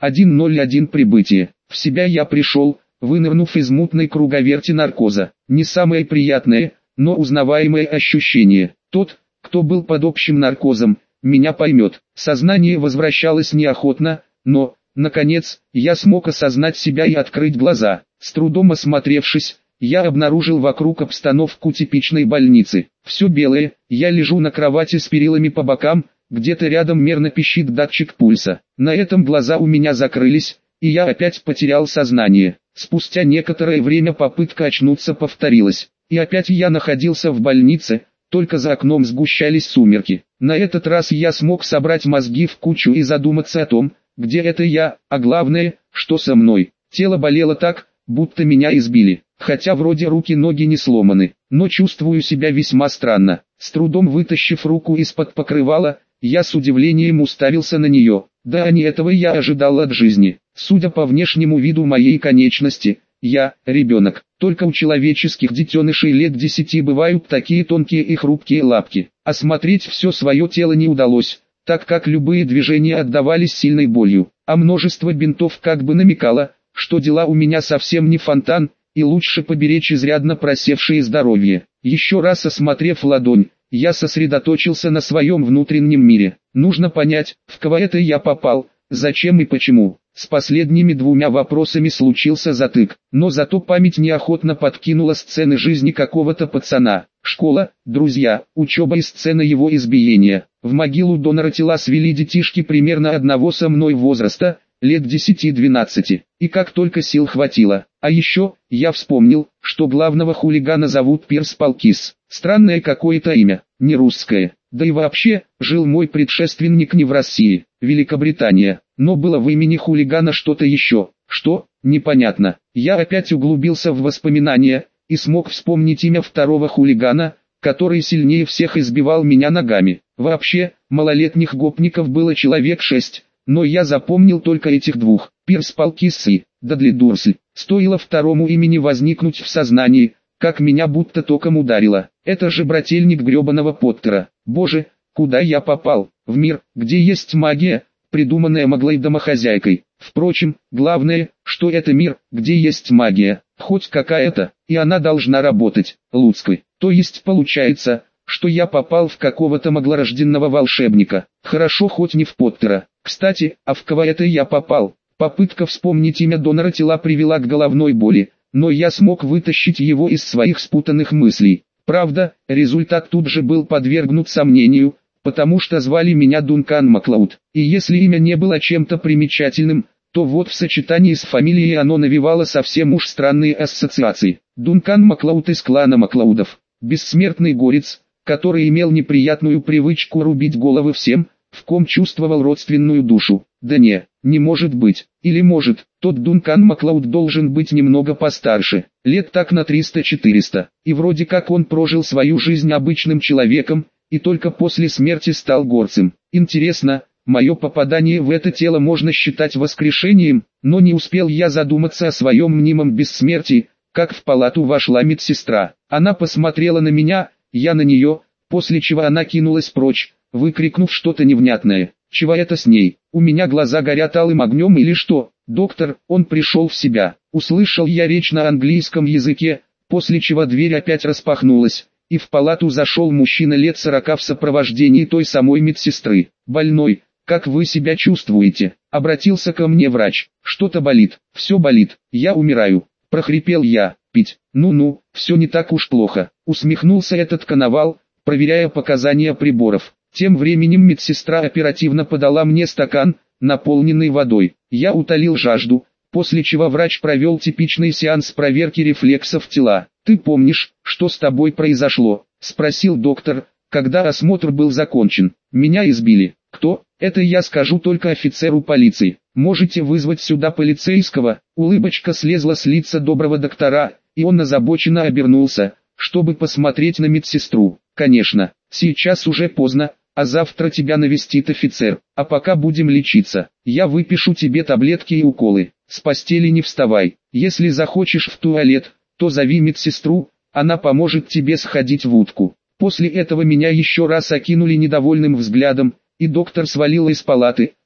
1:01 прибытие. В себя я пришел, вынырнув из мутной круговерти наркоза. Не самое приятное, но узнаваемое ощущение. Тот, кто был под общим наркозом, меня поймет. Сознание возвращалось неохотно, но, наконец, я смог осознать себя и открыть глаза. С трудом осмотревшись, я обнаружил вокруг обстановку типичной больницы. Все белое, я лежу на кровати с перилами по бокам, где-то рядом мерно пищит датчик пульса. На этом глаза у меня закрылись, и я опять потерял сознание. Спустя некоторое время попытка очнуться повторилась, и опять я находился в больнице, только за окном сгущались сумерки. На этот раз я смог собрать мозги в кучу и задуматься о том, где это я, а главное, что со мной. Тело болело так, будто меня избили, хотя вроде руки-ноги не сломаны, но чувствую себя весьма странно. С трудом вытащив руку из-под покрывала, я с удивлением уставился на нее. Да, не этого я ожидал от жизни. Судя по внешнему виду моей конечности, я ребенок. Только у человеческих детенышей лет 10 бывают такие тонкие и хрупкие лапки. Осмотреть все свое тело не удалось, так как любые движения отдавались сильной болью, а множество бинтов как бы намекало, что дела у меня совсем не фонтан, и лучше поберечь изрядно просевшее здоровье. Еще раз осмотрев ладонь, я сосредоточился на своем внутреннем мире. Нужно понять, в кого это я попал, зачем и почему. С последними двумя вопросами случился затык, но зато память неохотно подкинула сцены жизни какого-то пацана. Школа, друзья, учеба и сцена его избиения. В могилу донора тела свели детишки примерно одного со мной возраста, лет 10-12, и как только сил хватило. А еще, я вспомнил, что главного хулигана зовут Пирс Палкис. Странное какое-то имя, не русское. Да и вообще, жил мой предшественник не в России, Великобритания, но было в имени хулигана что-то еще. Что? Непонятно. Я опять углубился в воспоминания, и смог вспомнить имя второго хулигана, который сильнее всех избивал меня ногами. Вообще, малолетних гопников было человек 6, но я запомнил только этих двух. Пирс Палкис и Дадли Дурсль. Стоило второму имени возникнуть в сознании, как меня будто током ударило. Это же брательник гребаного Поттера. Боже, куда я попал? В мир, где есть магия, придуманная Маглой домохозяйкой. Впрочем, главное, что это мир, где есть магия, хоть какая-то, и она должна работать, Луцкой. То есть получается, что я попал в какого-то маглорожденного волшебника. Хорошо хоть не в Поттера. Кстати, а в кого это я попал? Попытка вспомнить имя донора тела привела к головной боли, но я смог вытащить его из своих спутанных мыслей. Правда, результат тут же был подвергнут сомнению, потому что звали меня Дункан Маклауд. И если имя не было чем-то примечательным, то вот в сочетании с фамилией оно навевало совсем уж странные ассоциации. Дункан Маклауд из клана Маклаудов. Бессмертный горец, который имел неприятную привычку рубить головы всем, в ком чувствовал родственную душу. Да не может быть. Или может, тот Дункан Маклауд должен быть немного постарше, лет так на 300-400. И вроде как он прожил свою жизнь обычным человеком, и только после смерти стал горцем. Интересно, мое попадание в это тело можно считать воскрешением, но не успел я задуматься о своем мнимом бессмертии, как в палату вошла медсестра. Она посмотрела на меня, я на нее, после чего она кинулась прочь, выкрикнув что-то невнятное. Чего это с ней? У меня глаза горят алым огнем или что? Доктор, он пришел в себя. Услышал я речь на английском языке, после чего дверь опять распахнулась, и в палату зашел мужчина лет 40 в сопровождении той самой медсестры. «Больной, как вы себя чувствуете?» — обратился ко мне врач. «Что-то болит, все болит, я умираю», — прохрипел я. «Пить, ну-ну, все не так уж плохо», — усмехнулся этот коновал, проверяя показания приборов. Тем временем медсестра оперативно подала мне стакан, наполненный водой. Я утолил жажду, после чего врач провел типичный сеанс проверки рефлексов тела. «Ты помнишь, что с тобой произошло?» — спросил доктор, когда осмотр был закончен. «Меня избили». «Кто?» «Это я скажу только офицеру полиции. Можете вызвать сюда полицейского». Улыбочка слезла с лица доброго доктора, и он озабоченно обернулся, чтобы посмотреть на медсестру. «Конечно, сейчас уже поздно, а завтра тебя навестит офицер, а пока будем лечиться. Я выпишу тебе таблетки и уколы. С постели не вставай. Если захочешь в туалет, то зови медсестру, она поможет тебе сходить в утку». После этого меня еще раз окинули недовольным взглядом, и доктор свалил из палаты,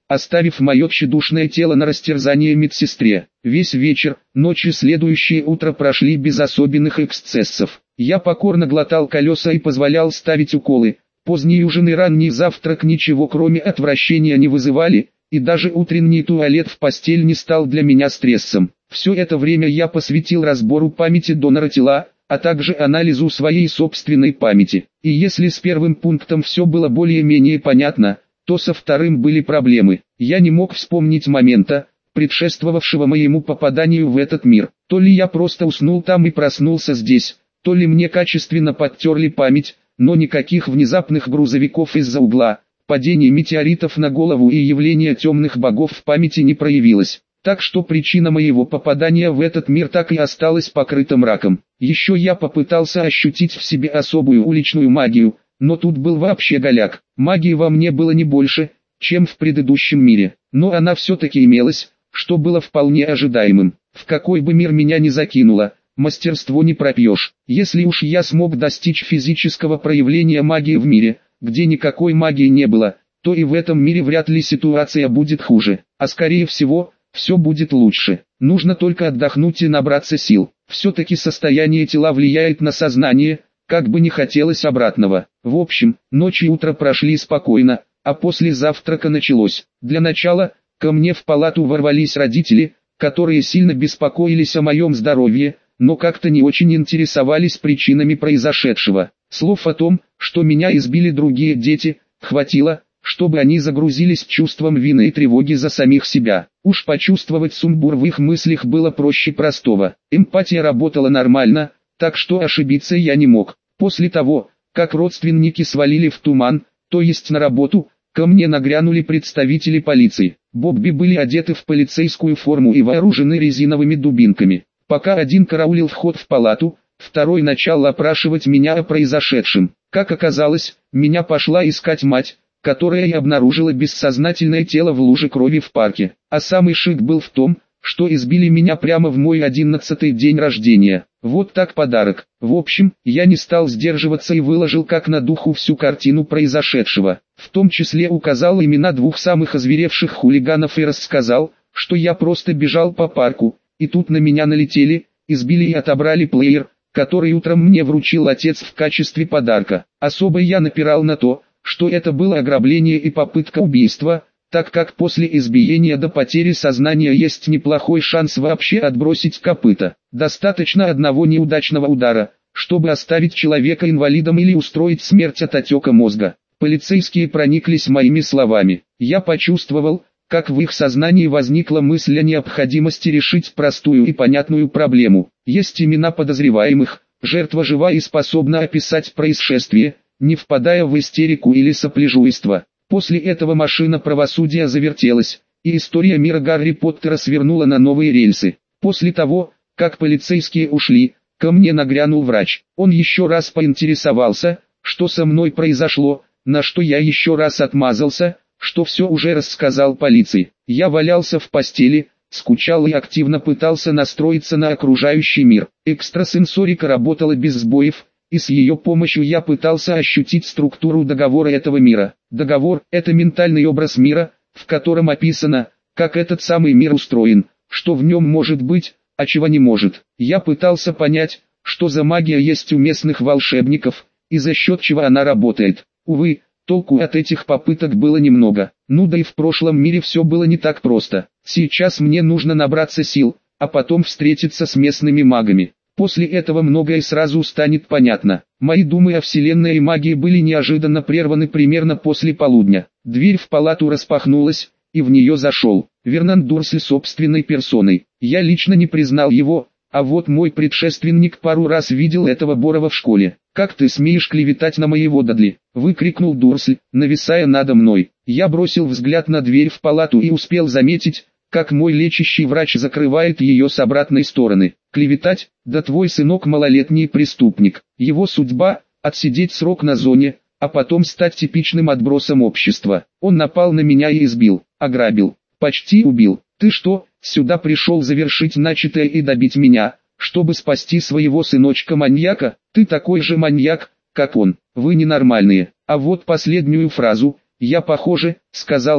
оставив мое тщедушное тело на растерзание медсестре. Весь вечер, ночь и следующее утро прошли без особенных эксцессов. Я покорно глотал колеса и позволял ставить уколы. Поздний ужин и ранний завтрак ничего кроме отвращения не вызывали, и даже утренний туалет в постель не стал для меня стрессом. Все это время я посвятил разбору памяти донора тела, а также анализу своей собственной памяти. И если с первым пунктом все было более-менее понятно, то со вторым были проблемы. Я не мог вспомнить момента, предшествовавшего моему попаданию в этот мир. То ли я просто уснул там и проснулся здесь, то ли мне качественно подтерли память, но никаких внезапных грузовиков из-за угла, падений метеоритов на голову и явления темных богов в памяти не проявилось. Так что причина моего попадания в этот мир так и осталась покрыта мраком. Еще я попытался ощутить в себе особую уличную магию, но тут был вообще голяк. Магии во мне было не больше, чем в предыдущем мире, но она все-таки имелась, что было вполне ожидаемым. В какой бы мир меня ни закинуло, мастерство не пропьешь. Если уж я смог достичь физического проявления магии в мире, где никакой магии не было, то и в этом мире вряд ли ситуация будет хуже, а скорее всего, все будет лучше. Нужно только отдохнуть и набраться сил. Все-таки состояние тела влияет на сознание, как бы не хотелось обратного. В общем, ночь и утро прошли спокойно, а после завтрака началось. Для начала, ко мне в палату ворвались родители, которые сильно беспокоились о моем здоровье, но как-то не очень интересовались причинами произошедшего. Слов о том, что меня избили другие дети, хватило, чтобы они загрузились чувством вины и тревоги за самих себя. Уж почувствовать сумбур в их мыслях было проще простого. Эмпатия работала нормально, так что ошибиться я не мог. После того, как родственники свалили в туман, то есть на работу, ко мне нагрянули представители полиции. Бобби были одеты в полицейскую форму и вооружены резиновыми дубинками. Пока один караулил вход в палату, второй начал опрашивать меня о произошедшем. Как оказалось, меня пошла искать мать, которая и обнаружила бессознательное тело в луже крови в парке. А самый шик был в том, что избили меня прямо в мой 11-й день рождения. Вот так подарок. В общем, я не стал сдерживаться и выложил как на духу всю картину произошедшего. В том числе указал имена двух самых озверевших хулиганов и рассказал, что я просто бежал по парку, и тут на меня налетели, избили и отобрали плеер, который утром мне вручил отец в качестве подарка. Особо я напирал на то, что это было ограбление и попытка убийства, так как после избиения до потери сознания есть неплохой шанс вообще отбросить копыта. Достаточно одного неудачного удара, чтобы оставить человека инвалидом или устроить смерть от отека мозга. Полицейские прониклись моими словами. Я почувствовал, как в их сознании возникла мысль о необходимости решить простую и понятную проблему. Есть имена подозреваемых, жертва жива и способна описать происшествие, не впадая в истерику или сопляжуйство. После этого машина правосудия завертелась, и история мира Гарри Поттера свернула на новые рельсы. После того, как полицейские ушли, ко мне нагрянул врач. Он еще раз поинтересовался, что со мной произошло, на что я еще раз отмазался, что все уже рассказал полиции. Я валялся в постели, скучал и активно пытался настроиться на окружающий мир. Экстрасенсорика работала без сбоев, и с ее помощью я пытался ощутить структуру договора этого мира. Договор – это ментальный образ мира, в котором описано, как этот самый мир устроен, что в нем может быть, а чего не может. Я пытался понять, что за магия есть у местных волшебников, и за счет чего она работает. Увы, толку от этих попыток было немного. Ну да и в прошлом мире все было не так просто. Сейчас мне нужно набраться сил, а потом встретиться с местными магами. После этого многое сразу станет понятно. Мои думы о вселенной и магии были неожиданно прерваны примерно после полудня. Дверь в палату распахнулась, и в нее зашел Вернан Дурсль собственной персоной. Я лично не признал его, а вот мой предшественник пару раз видел этого Борова в школе. «Как ты смеешь клеветать на моего Дадли?» — выкрикнул Дурсль, нависая надо мной. Я бросил взгляд на дверь в палату и успел заметить, как мой лечащий врач закрывает ее с обратной стороны. «Клеветать? Да твой сынок малолетний преступник. Его судьба – отсидеть срок на зоне, а потом стать типичным отбросом общества. Он напал на меня и избил, ограбил, почти убил. Ты что, сюда пришел завершить начатое и добить меня, чтобы спасти своего сыночка-маньяка? Ты такой же маньяк, как он. Вы ненормальные». А вот последнюю фразу «я, похоже, сказал зря.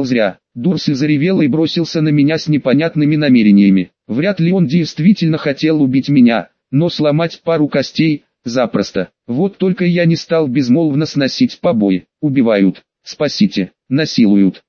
Дурсли заревел и бросился на меня с непонятными намерениями. Вряд ли он действительно хотел убить меня, но сломать пару костей – запросто. Вот только я не стал безмолвно сносить побои. Убивают, спасите, насилуют.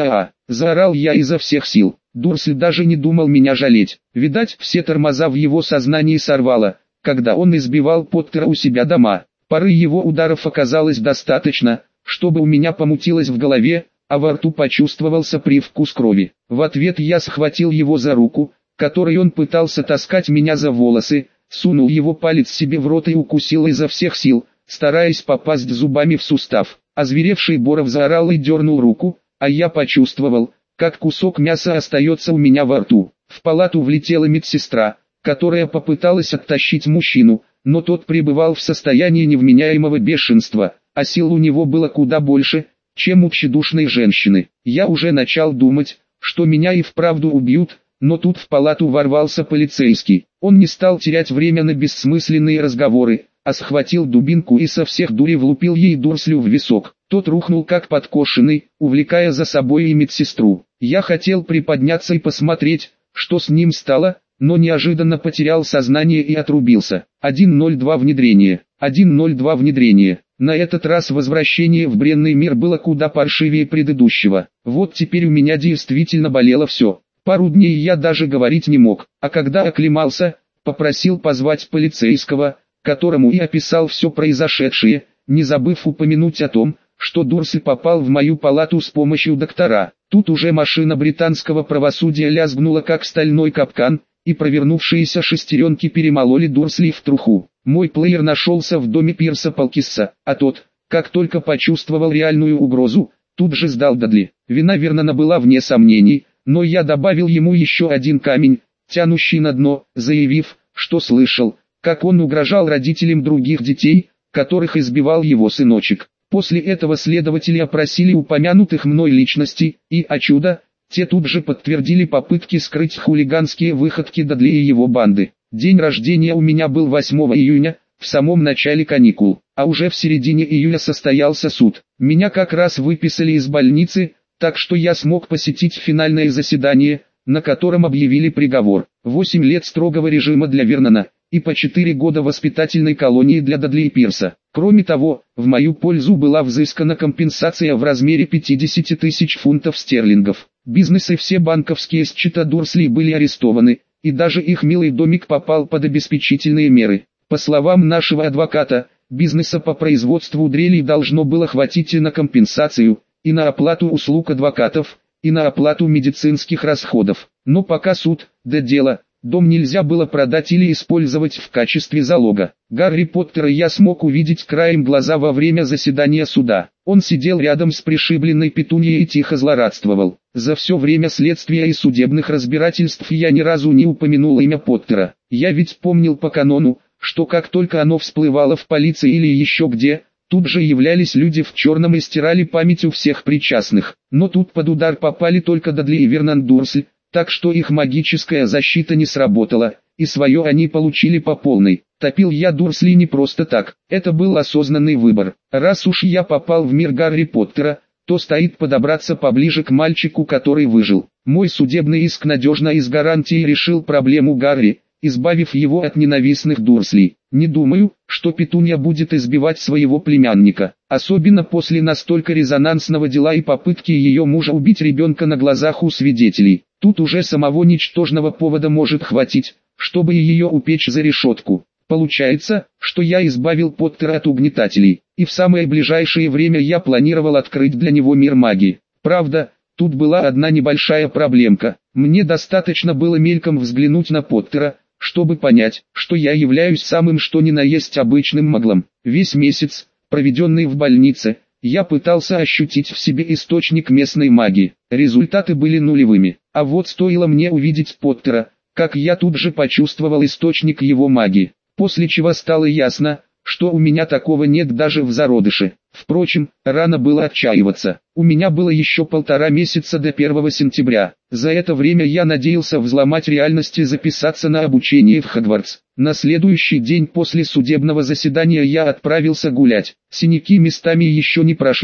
Заорал я изо всех сил. Дурсли даже не думал меня жалеть. Видать, все тормоза в его сознании сорвало, когда он избивал Поттера у себя дома. Пары его ударов оказалось достаточно, чтобы у меня помутилось в голове, а во рту почувствовался привкус крови. В ответ я схватил его за руку, которой он пытался таскать меня за волосы, сунул его палец себе в рот и укусил изо всех сил, стараясь попасть зубами в сустав. Озверевший Боров заорал и дернул руку, а я почувствовал, как кусок мяса остается у меня во рту. В палату влетела медсестра, которая попыталась оттащить мужчину, но тот пребывал в состоянии невменяемого бешенства, а сил у него было куда больше, чем у тщедушной женщины. Я уже начал думать, что меня и вправду убьют, но тут в палату ворвался полицейский. Он не стал терять время на бессмысленные разговоры, а схватил дубинку и со всех дури влупил ей Дурслю в висок. Тот рухнул как подкошенный, увлекая за собой и медсестру. Я хотел приподняться и посмотреть, что с ним стало, но неожиданно потерял сознание и отрубился. 102 внедрение. 102 внедрение. На этот раз возвращение в бренный мир было куда паршивее предыдущего. Вот теперь у меня действительно болело все. Пару дней я даже говорить не мог, а когда оклемался, попросил позвать полицейского, которому и описал все произошедшее, не забыв упомянуть о том, что Дурсли попал в мою палату с помощью доктора. Тут уже машина британского правосудия лязгнула как стальной капкан, и провернувшиеся шестеренки перемололи Дурсли в труху. Мой плеер нашелся в доме Пирса Полкисса, а тот, как только почувствовал реальную угрозу, тут же сдал Дадли. Вина Вернона была вне сомнений, но я добавил ему еще один камень, тянущий на дно, заявив, что слышал, как он угрожал родителям других детей, которых избивал его сыночек. После этого следователи опросили упомянутых мной личностей, и, о чудо, те тут же подтвердили попытки скрыть хулиганские выходки Дадли и его банды. День рождения у меня был 8 июня, в самом начале каникул, а уже в середине июля состоялся суд. Меня как раз выписали из больницы, так что я смог посетить финальное заседание, на котором объявили приговор. 8 лет строгого режима для Вернона, и по 4 года воспитательной колонии для Дадли и Пирса. Кроме того, в мою пользу была взыскана компенсация в размере 50 тысяч фунтов стерлингов. Бизнес и все банковские счета Дурсли были арестованы, и даже их милый домик попал под обеспечительные меры. По словам нашего адвоката, бизнеса по производству дрелей должно было хватить и на компенсацию, и на оплату услуг адвокатов, и на оплату медицинских расходов. Но пока суд, да дело, дом нельзя было продать или использовать в качестве залога. Гарри Поттера я смог увидеть краем глаза во время заседания суда. Он сидел рядом с пришибленной Петуньей и тихо злорадствовал. За все время следствия и судебных разбирательств я ни разу не упомянул имя Поттера. Я ведь помнил по канону, что как только оно всплывало в полиции или еще где, тут же являлись люди в черном и стирали память у всех причастных. Но тут под удар попали только Дадли и Вернон Дурсли, так что их магическая защита не сработала, и свое они получили по полной. Топил я Дурсли не просто так, это был осознанный выбор. Раз уж я попал в мир Гарри Поттера, то стоит подобраться поближе к мальчику, который выжил. Мой судебный иск надежно и с гарантией решил проблему Гарри, избавив его от ненавистных Дурслей. Не думаю, что Петунья будет избивать своего племянника, особенно после настолько резонансного дела и попытки ее мужа убить ребенка на глазах у свидетелей. Тут уже самого ничтожного повода может хватить, чтобы ее упечь за решетку. Получается, что я избавил Поттера от угнетателей, и в самое ближайшее время я планировал открыть для него мир магии. Правда, тут была одна небольшая проблемка. Мне достаточно было мельком взглянуть на Поттера, чтобы понять, что я являюсь самым что ни на есть обычным маглом. Весь месяц, проведенный в больнице, я пытался ощутить в себе источник местной магии. Результаты были нулевыми. А вот стоило мне увидеть Поттера, как я тут же почувствовал источник его магии. После чего стало ясно, что у меня такого нет даже в зародыше. Впрочем, рано было отчаиваться. У меня было еще 1,5 месяца до 1 сентября. За это время я надеялся взломать реальность и записаться на обучение в Хогвартс. На следующий день после судебного заседания я отправился гулять. Синяки местами еще не прошли,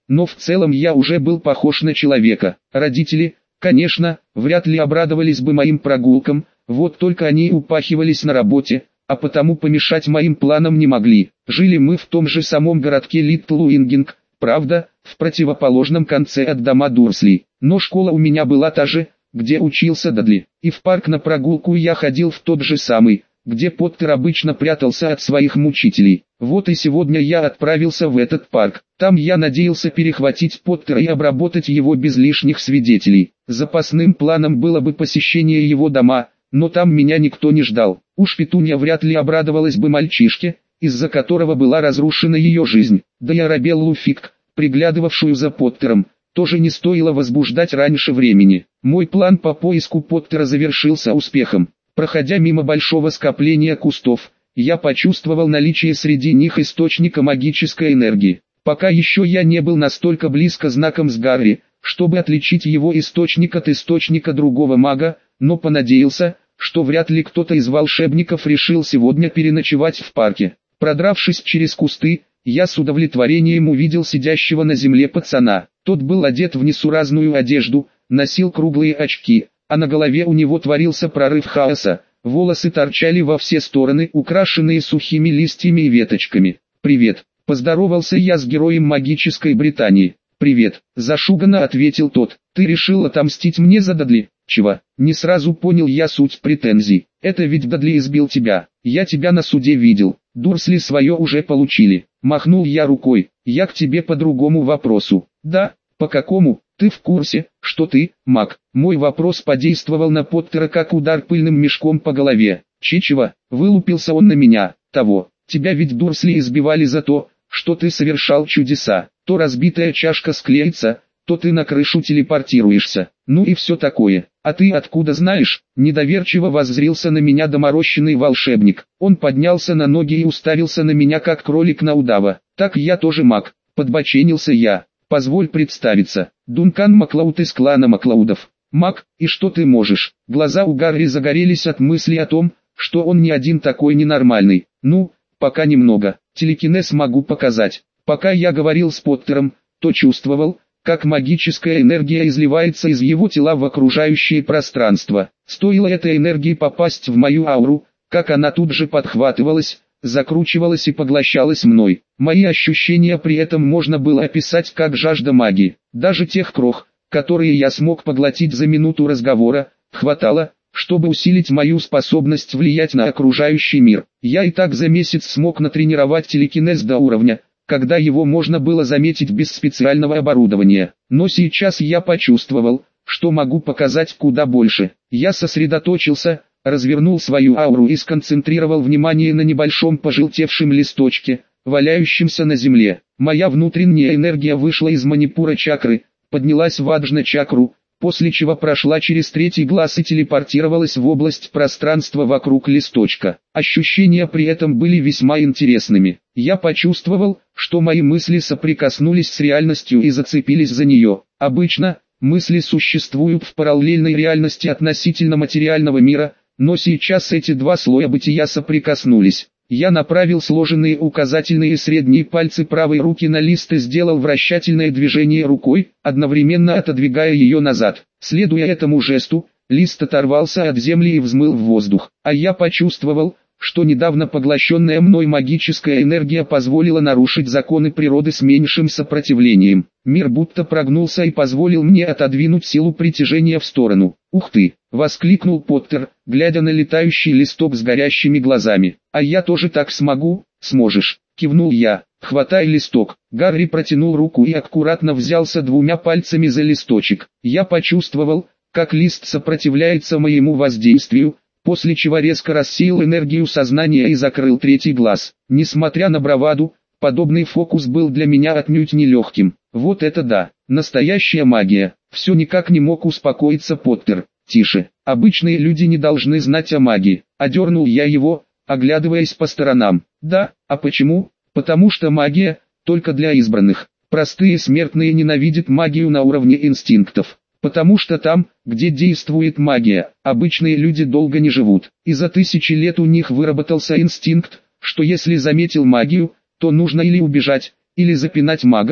но в целом я уже был похож на человека. Родители, конечно, вряд ли обрадовались бы моим прогулкам, вот только они упахивались на работе, а потому помешать моим планам не могли. Жили мы в том же самом городке Литл Уингинг, правда, в противоположном конце от дома Дурслей, но школа у меня была та же, где учился Дадли, и в парк на прогулку я ходил в тот же самый, где Поттер обычно прятался от своих мучителей. Вот и сегодня я отправился в этот парк. Там я надеялся перехватить Поттера и обработать его без лишних свидетелей. Запасным планом было бы посещение его дома, но там меня никто не ждал. Уж Петунья вряд ли обрадовалась бы мальчишке, из-за которого была разрушена ее жизнь. Да и Арабеллу Фиг, приглядывавшую за Поттером, тоже не стоило возбуждать раньше времени. Мой план по поиску Поттера завершился успехом. Проходя мимо большого скопления кустов, я почувствовал наличие среди них источника магической энергии. Пока еще я не был настолько близко знаком с Гарри, чтобы отличить его источник от источника другого мага, но понадеялся, что вряд ли кто-то из волшебников решил сегодня переночевать в парке. Продравшись через кусты, я с удовлетворением увидел сидящего на земле пацана. Тот был одет в несуразную одежду, носил круглые очки, а на голове у него творился прорыв хаоса, волосы торчали во все стороны, украшенные сухими листьями и веточками. «Привет», — поздоровался я с героем магической Британии. «Привет», — зашуганно ответил тот. «Ты решил отомстить мне за Дадли?» «Чего?» Не сразу понял я суть претензий. «Это ведь Дадли избил тебя. Я тебя на суде видел. Дурсли свое уже получили». Махнул я рукой. «Я к тебе по другому вопросу». «Да, по какому? Ты в курсе, что ты, маг?» Мой вопрос подействовал на Поттера как удар пыльным мешком по голове. «Чичева», — вылупился он на меня. «Того, тебя ведь Дурсли избивали за то, что ты совершал чудеса. То разбитая чашка склеится, то ты на крышу телепортируешься. Ну и все такое. А ты откуда знаешь?» Недоверчиво воззрился на меня доморощенный волшебник. Он поднялся на ноги и уставился на меня как кролик на удава. «Так я тоже маг», — подбоченился я. «Позволь представиться. Дункан Маклауд из клана Маклаудов». «Маг, и что ты можешь?» Глаза у Гарри загорелись от мысли о том, что он не один такой ненормальный. «Ну, пока немного. Телекинез могу показать». Пока я говорил с Поттером, то чувствовал, как магическая энергия изливается из его тела в окружающее пространство. Стоило этой энергии попасть в мою ауру, как она тут же подхватывалась, закручивалась и поглощалась мной. Мои ощущения при этом можно было описать как жажда магии. Даже тех крох, которые я смог поглотить за минуту разговора, хватало, чтобы усилить мою способность влиять на окружающий мир. Я и так за месяц смог натренировать телекинез до уровня, когда его можно было заметить без специального оборудования. Но сейчас я почувствовал, что могу показать куда больше. Я сосредоточился, развернул свою ауру и сконцентрировал внимание на небольшом пожелтевшем листочке, валяющемся на земле. Моя внутренняя энергия вышла из манипура чакры, поднялась в аджна-чакру, после чего прошла через третий глаз и телепортировалась в область пространства вокруг листочка. Ощущения при этом были весьма интересными. Я почувствовал, что мои мысли соприкоснулись с реальностью и зацепились за нее. Обычно, мысли существуют в параллельной реальности относительно материального мира, но сейчас эти два слоя бытия соприкоснулись. Я направил сложенные указательные и средние пальцы правой руки на лист и сделал вращательное движение рукой, одновременно отодвигая ее назад. Следуя этому жесту, лист оторвался от земли и взмыл в воздух. А я почувствовал, что недавно поглощенная мной магическая энергия позволила нарушить законы природы с меньшим сопротивлением. Мир будто прогнулся и позволил мне отодвинуть силу притяжения в сторону. «Ух ты!» — воскликнул Поттер, глядя на летающий листок с горящими глазами. «А я тоже так смогу?» «Сможешь!» — кивнул я. «Хватай листок». Гарри протянул руку и аккуратно взялся двумя пальцами за листочек. Я почувствовал, как лист сопротивляется моему воздействию, после чего резко рассеял энергию сознания и закрыл третий глаз. Несмотря на браваду, подобный фокус был для меня отнюдь нелегким. Вот это да, настоящая магия. Все никак не мог успокоиться Поттер. «Тише, обычные люди не должны знать о магии», — одернул я его, оглядываясь по сторонам. «Да, а почему?» «Потому что магия только для избранных. Простые смертные ненавидят магию на уровне инстинктов. Потому что там, где действует магия, обычные люди долго не живут. И за тысячи лет у них выработался инстинкт, что если заметил магию, то нужно или убежать, или запинать мага,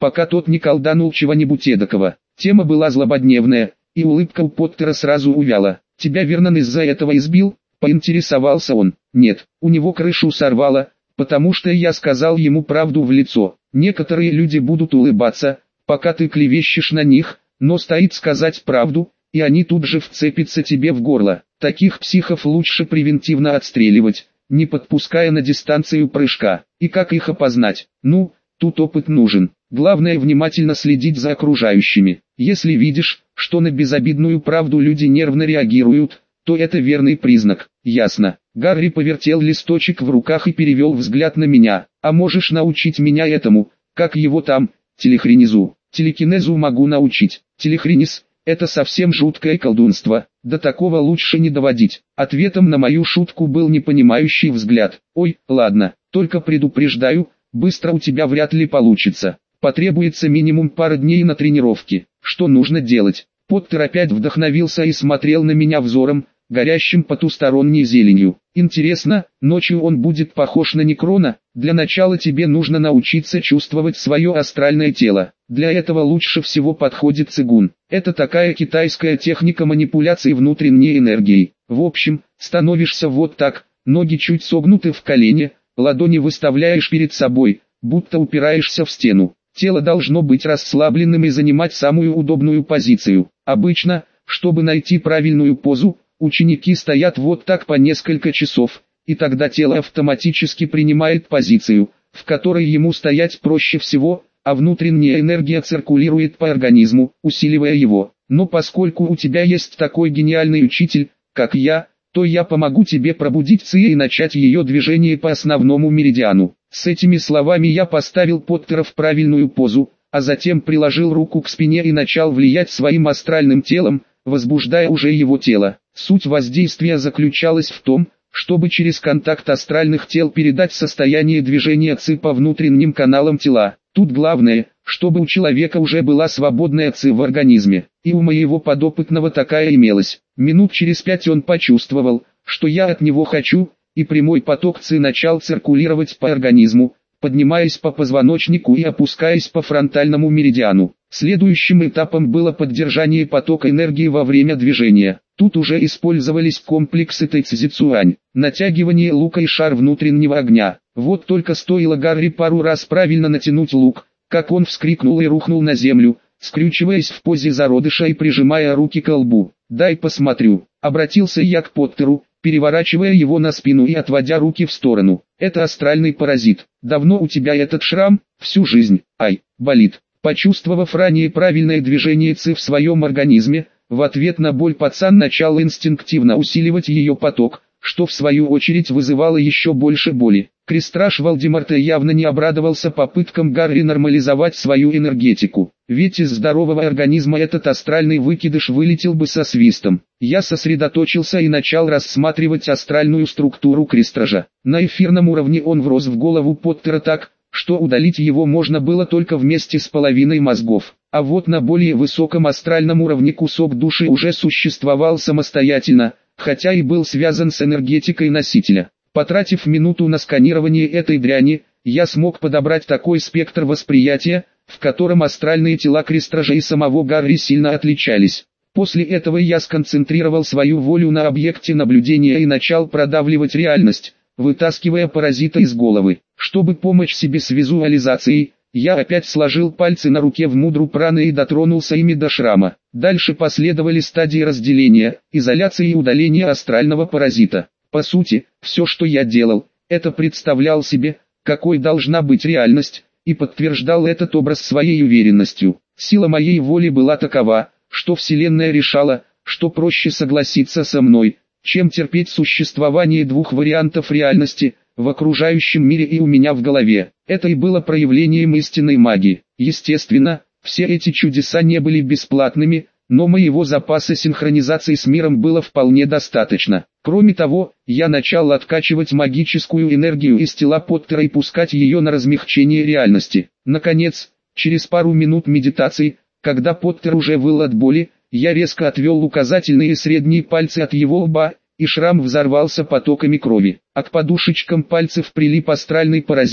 пока тот не колданул чего-нибудь эдакого. Тема была злободневная, и улыбка у Поттера сразу увяла. «Тебя Вернон из-за этого избил?» — поинтересовался он. «Нет, у него крышу сорвало, потому что я сказал ему правду в лицо. Некоторые люди будут улыбаться, пока ты клевещешь на них, но стоит сказать правду, и они тут же вцепятся тебе в горло. Таких психов лучше превентивно отстреливать, не подпуская на дистанцию прыжка. И как их опознать? Ну, тут опыт нужен. Главное внимательно следить за окружающими. Если видишь, что на безобидную правду люди нервно реагируют, то это верный признак». «Ясно». Гарри повертел листочек в руках и перевел взгляд на меня. «А можешь научить меня этому, как его там, телехренизу?» «Телекинезу могу научить. Телехренез — это совсем жуткое колдунство, до такого лучше не доводить». Ответом на мою шутку был непонимающий взгляд. «Ой, ладно, только предупреждаю, быстро у тебя вряд ли получится. Потребуется минимум пара дней на тренировки». «Что нужно делать?» Поттер опять вдохновился и смотрел на меня взором, горящим потусторонней зеленью. «Интересно, ночью он будет похож на Некрона? Для начала тебе нужно научиться чувствовать свое астральное тело. Для этого лучше всего подходит цигун. Это такая китайская техника манипуляции внутренней энергией. В общем, становишься вот так, ноги чуть согнуты в колене, ладони выставляешь перед собой, будто упираешься в стену. Тело должно быть расслабленным и занимать самую удобную позицию. Обычно, чтобы найти правильную позу, ученики стоят вот так по несколько часов, и тогда тело автоматически принимает позицию, в которой ему стоять проще всего, а внутренняя энергия циркулирует по организму, усиливая его. Но поскольку у тебя есть такой гениальный учитель, как я, то я помогу тебе пробудить ци и начать ее движение по основному меридиану». С этими словами я поставил Поттера в правильную позу, а затем приложил руку к спине и начал влиять своим астральным телом, возбуждая уже его тело. Суть воздействия заключалась в том, чтобы через контакт астральных тел передать состояние движения ци по внутренним каналам тела. Тут главное, чтобы у человека уже была свободная ци в организме, и у моего подопытного такая имелась. Минут через 5 он почувствовал, что я от него хочу, и прямой поток ци начал циркулировать по организму, поднимаясь по позвоночнику и опускаясь по фронтальному меридиану. Следующим этапом было поддержание потока энергии во время движения. Тут уже использовались комплексы Тайцзи-Цюань, натягивание лука и шар внутреннего огня. Вот только стоило Гарри пару раз правильно натянуть лук, как он вскрикнул и рухнул на землю, скрючиваясь в позе зародыша и прижимая руки к лбу. «Дай посмотрю», — обратился я к Поттеру, переворачивая его на спину и отводя руки в сторону. «Это астральный паразит. Давно у тебя этот шрам?» «Всю жизнь. Ай, болит». Почувствовав ранее правильное движение ци в своем организме, в ответ на боль пацан начал инстинктивно усиливать ее поток, что в свою очередь вызывало еще больше боли. Крестраж Волдеморта явно не обрадовался попыткам Гарри нормализовать свою энергетику, ведь из здорового организма этот астральный выкидыш вылетел бы со свистом. Я сосредоточился и начал рассматривать астральную структуру Крестража. На эфирном уровне он врос в голову Поттера так, что удалить его можно было только вместе с половиной мозгов. А вот на более высоком астральном уровне кусок души уже существовал самостоятельно, хотя и был связан с энергетикой носителя. Потратив минуту на сканирование этой дряни, я смог подобрать такой спектр восприятия, в котором астральные тела Крестража и самого Гарри сильно отличались. После этого я сконцентрировал свою волю на объекте наблюдения и начал продавливать реальность, вытаскивая паразита из головы. Чтобы помочь себе с визуализацией, я опять сложил пальцы на руке в мудру праны и дотронулся ими до шрама. Дальше последовали стадии разделения, изоляции и удаления астрального паразита. По сути, все, что я делал, это представлял себе, какой должна быть реальность, и подтверждал этот образ своей уверенностью. Сила моей воли была такова, что Вселенная решала, что проще согласиться со мной, чем терпеть существование двух вариантов реальности, в окружающем мире и у меня в голове. Это и было проявлением истинной магии. Естественно, все эти чудеса не были бесплатными, но моего запаса синхронизации с миром было вполне достаточно. Кроме того, я начал откачивать магическую энергию из тела Поттера и пускать ее на размягчение реальности. Наконец, через пару минут медитации, когда Поттер уже выл от боли, я резко отвел указательные и средние пальцы от его лба, и шрам взорвался потоками крови. А к подушечкам пальцев прилип астральный паразит,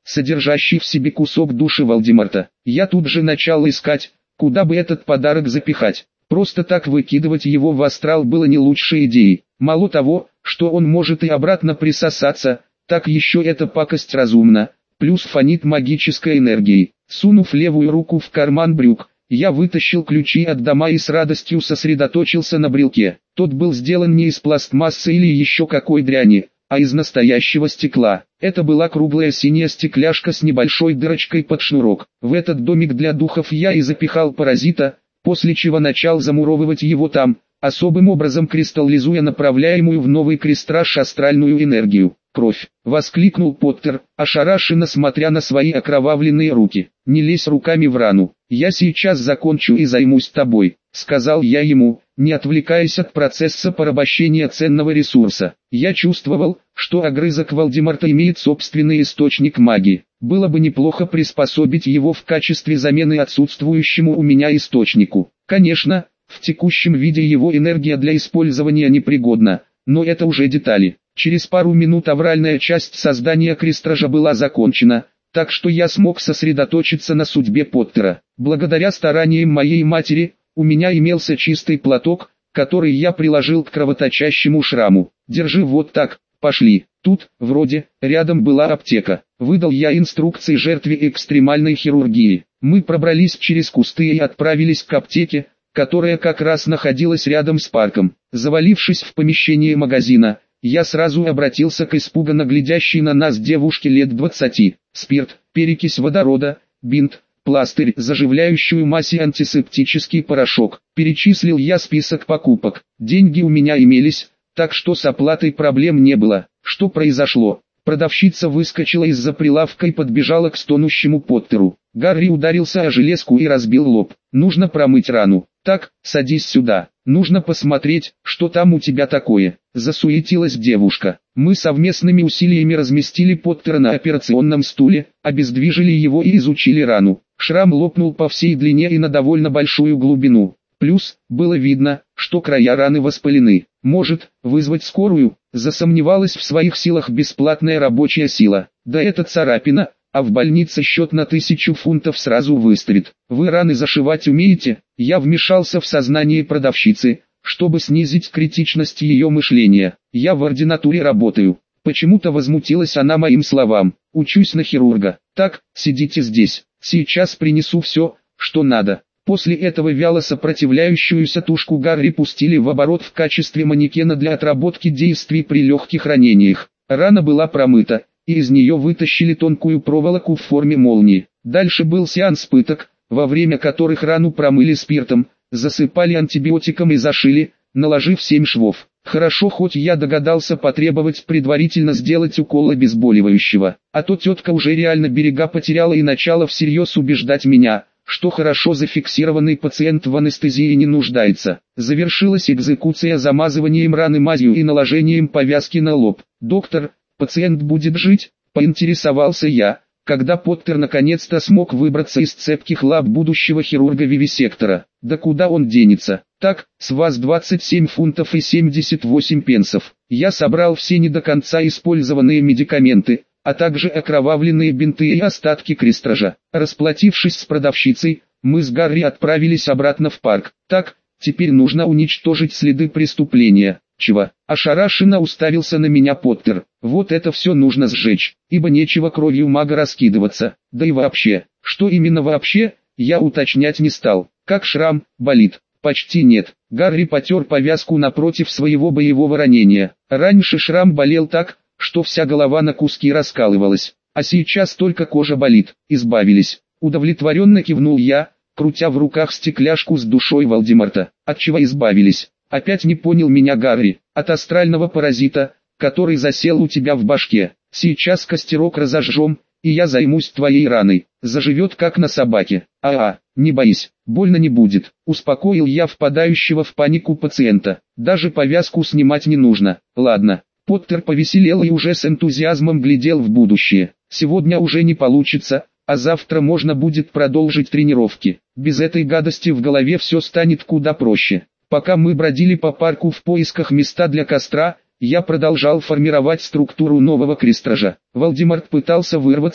содержащий в себе кусок души Волдемарта. Я тут же начал искать, куда бы этот подарок запихать. Просто так выкидывать его в астрал было не лучшей идеей. Мало того, что он может и обратно присосаться, так еще эта пакость разумна, плюс фонит магической энергией. Сунув левую руку в карман брюк, я вытащил ключи от дома и с радостью сосредоточился на брелке. Тот был сделан не из пластмассы или еще какой дряни, а из настоящего стекла. Это была круглая синяя стекляшка с небольшой дырочкой под шнурок. В этот домик для духов я и запихал паразита, после чего начал замуровывать его там, особым образом кристаллизуя направляемую в новый крестраж астральную энергию. «Кровь!» — воскликнул Поттер, ошарашенно смотря на свои окровавленные руки. «Не лезь руками в рану, я сейчас закончу и займусь тобой», — сказал я ему, не отвлекаясь от процесса порабощения ценного ресурса. Я чувствовал, что огрызок Волдемарта имеет собственный источник магии. Было бы неплохо приспособить его в качестве замены отсутствующему у меня источнику. Конечно, в текущем виде его энергия для использования непригодна, но это уже детали. Через пару минут авральная часть создания крестража была закончена, так что я смог сосредоточиться на судьбе Поттера. Благодаря стараниям моей матери, у меня имелся чистый платок, который я приложил к кровоточащему шраму. «Держи вот так, пошли». Тут, вроде, рядом была аптека. Выдал я инструкции жертве экстремальной хирургии. Мы пробрались через кусты и отправились к аптеке, которая как раз находилась рядом с парком. Завалившись в помещение магазина, я сразу обратился к испуганно глядящей на нас девушке лет 20. Спирт, перекись водорода, бинт, пластырь, заживляющую мазь и антисептический порошок. Перечислил я список покупок. Деньги у меня имелись, так что с оплатой проблем не было. Что произошло? Продавщица выскочила из-за прилавка и подбежала к стонущему Поттеру. Гарри ударился о железку и разбил лоб. «Нужно промыть рану. Так, садись сюда. Нужно посмотреть, что там у тебя такое». Засуетилась девушка. Мы совместными усилиями разместили Поттера на операционном стуле, обездвижили его и изучили рану. Шрам лопнул по всей длине и на довольно большую глубину. Плюс, было видно, что края раны воспалены. «Может, вызвать скорую?» — засомневалась в своих силах бесплатная рабочая сила. «Да это царапина, а в больнице счет на 1000 фунтов сразу выставит. Вы раны зашивать умеете?» Я вмешался в сознание продавщицы, чтобы снизить критичность ее мышления. «Я в ординатуре работаю». Почему-то возмутилась она моим словам. «Учусь на хирурга». «Так, сидите здесь. Сейчас принесу все, что надо». После этого вяло сопротивляющуюся тушку Гарри пустили в оборот в качестве манекена для отработки действий при легких ранениях. Рана была промыта, и из нее вытащили тонкую проволоку в форме молнии. Дальше был сеанс пыток, во время которых рану промыли спиртом, засыпали антибиотиком и зашили, наложив 7 швов. Хорошо, хоть я догадался потребовать предварительно сделать укол обезболивающего, а то тетка уже реально берега потеряла и начала всерьез убеждать меня, что хорошо зафиксированный пациент в анестезии не нуждается. Завершилась экзекуция замазыванием раны мазью и наложением повязки на лоб. «Доктор, пациент будет жить?» — поинтересовался я, когда Поттер наконец-то смог выбраться из цепких лап будущего хирурга-вивисектора. «Да куда он денется? Так, с вас 27 фунтов и 78 пенсов. Я собрал все не до конца использованные медикаменты, а также окровавленные бинты и остатки крестража». Расплатившись с продавщицей, мы с Гарри отправились обратно в парк. «Так, теперь нужно уничтожить следы преступления». «Чего?» — ошарашенно уставился на меня Поттер. «Вот это все нужно сжечь, ибо нечего кровью мага раскидываться. Да и вообще, что именно вообще, я уточнять не стал. Как шрам, болит?» «Почти нет». Гарри потер повязку напротив своего боевого ранения. «Раньше шрам болел так, что вся голова на куски раскалывалась, а сейчас только кожа болит». «Избавились». Удовлетворенно кивнул я, крутя в руках стекляшку с душой Волдемарта. «От чего избавились?» Опять не понял меня Гарри. «От астрального паразита, который засел у тебя в башке. Сейчас костерок разожжем, и я займусь твоей раной. Заживет как на собаке». Не боись, больно не будет», — успокоил я впадающего в панику пациента. «Даже повязку снимать не нужно». «Ладно». Поттер повеселел и уже с энтузиазмом глядел в будущее. «Сегодня уже не получится, а завтра можно будет продолжить тренировки. Без этой гадости в голове все станет куда проще». Пока мы бродили по парку в поисках места для костра, я продолжал формировать структуру нового крестража. Волдемарт пытался вырваться,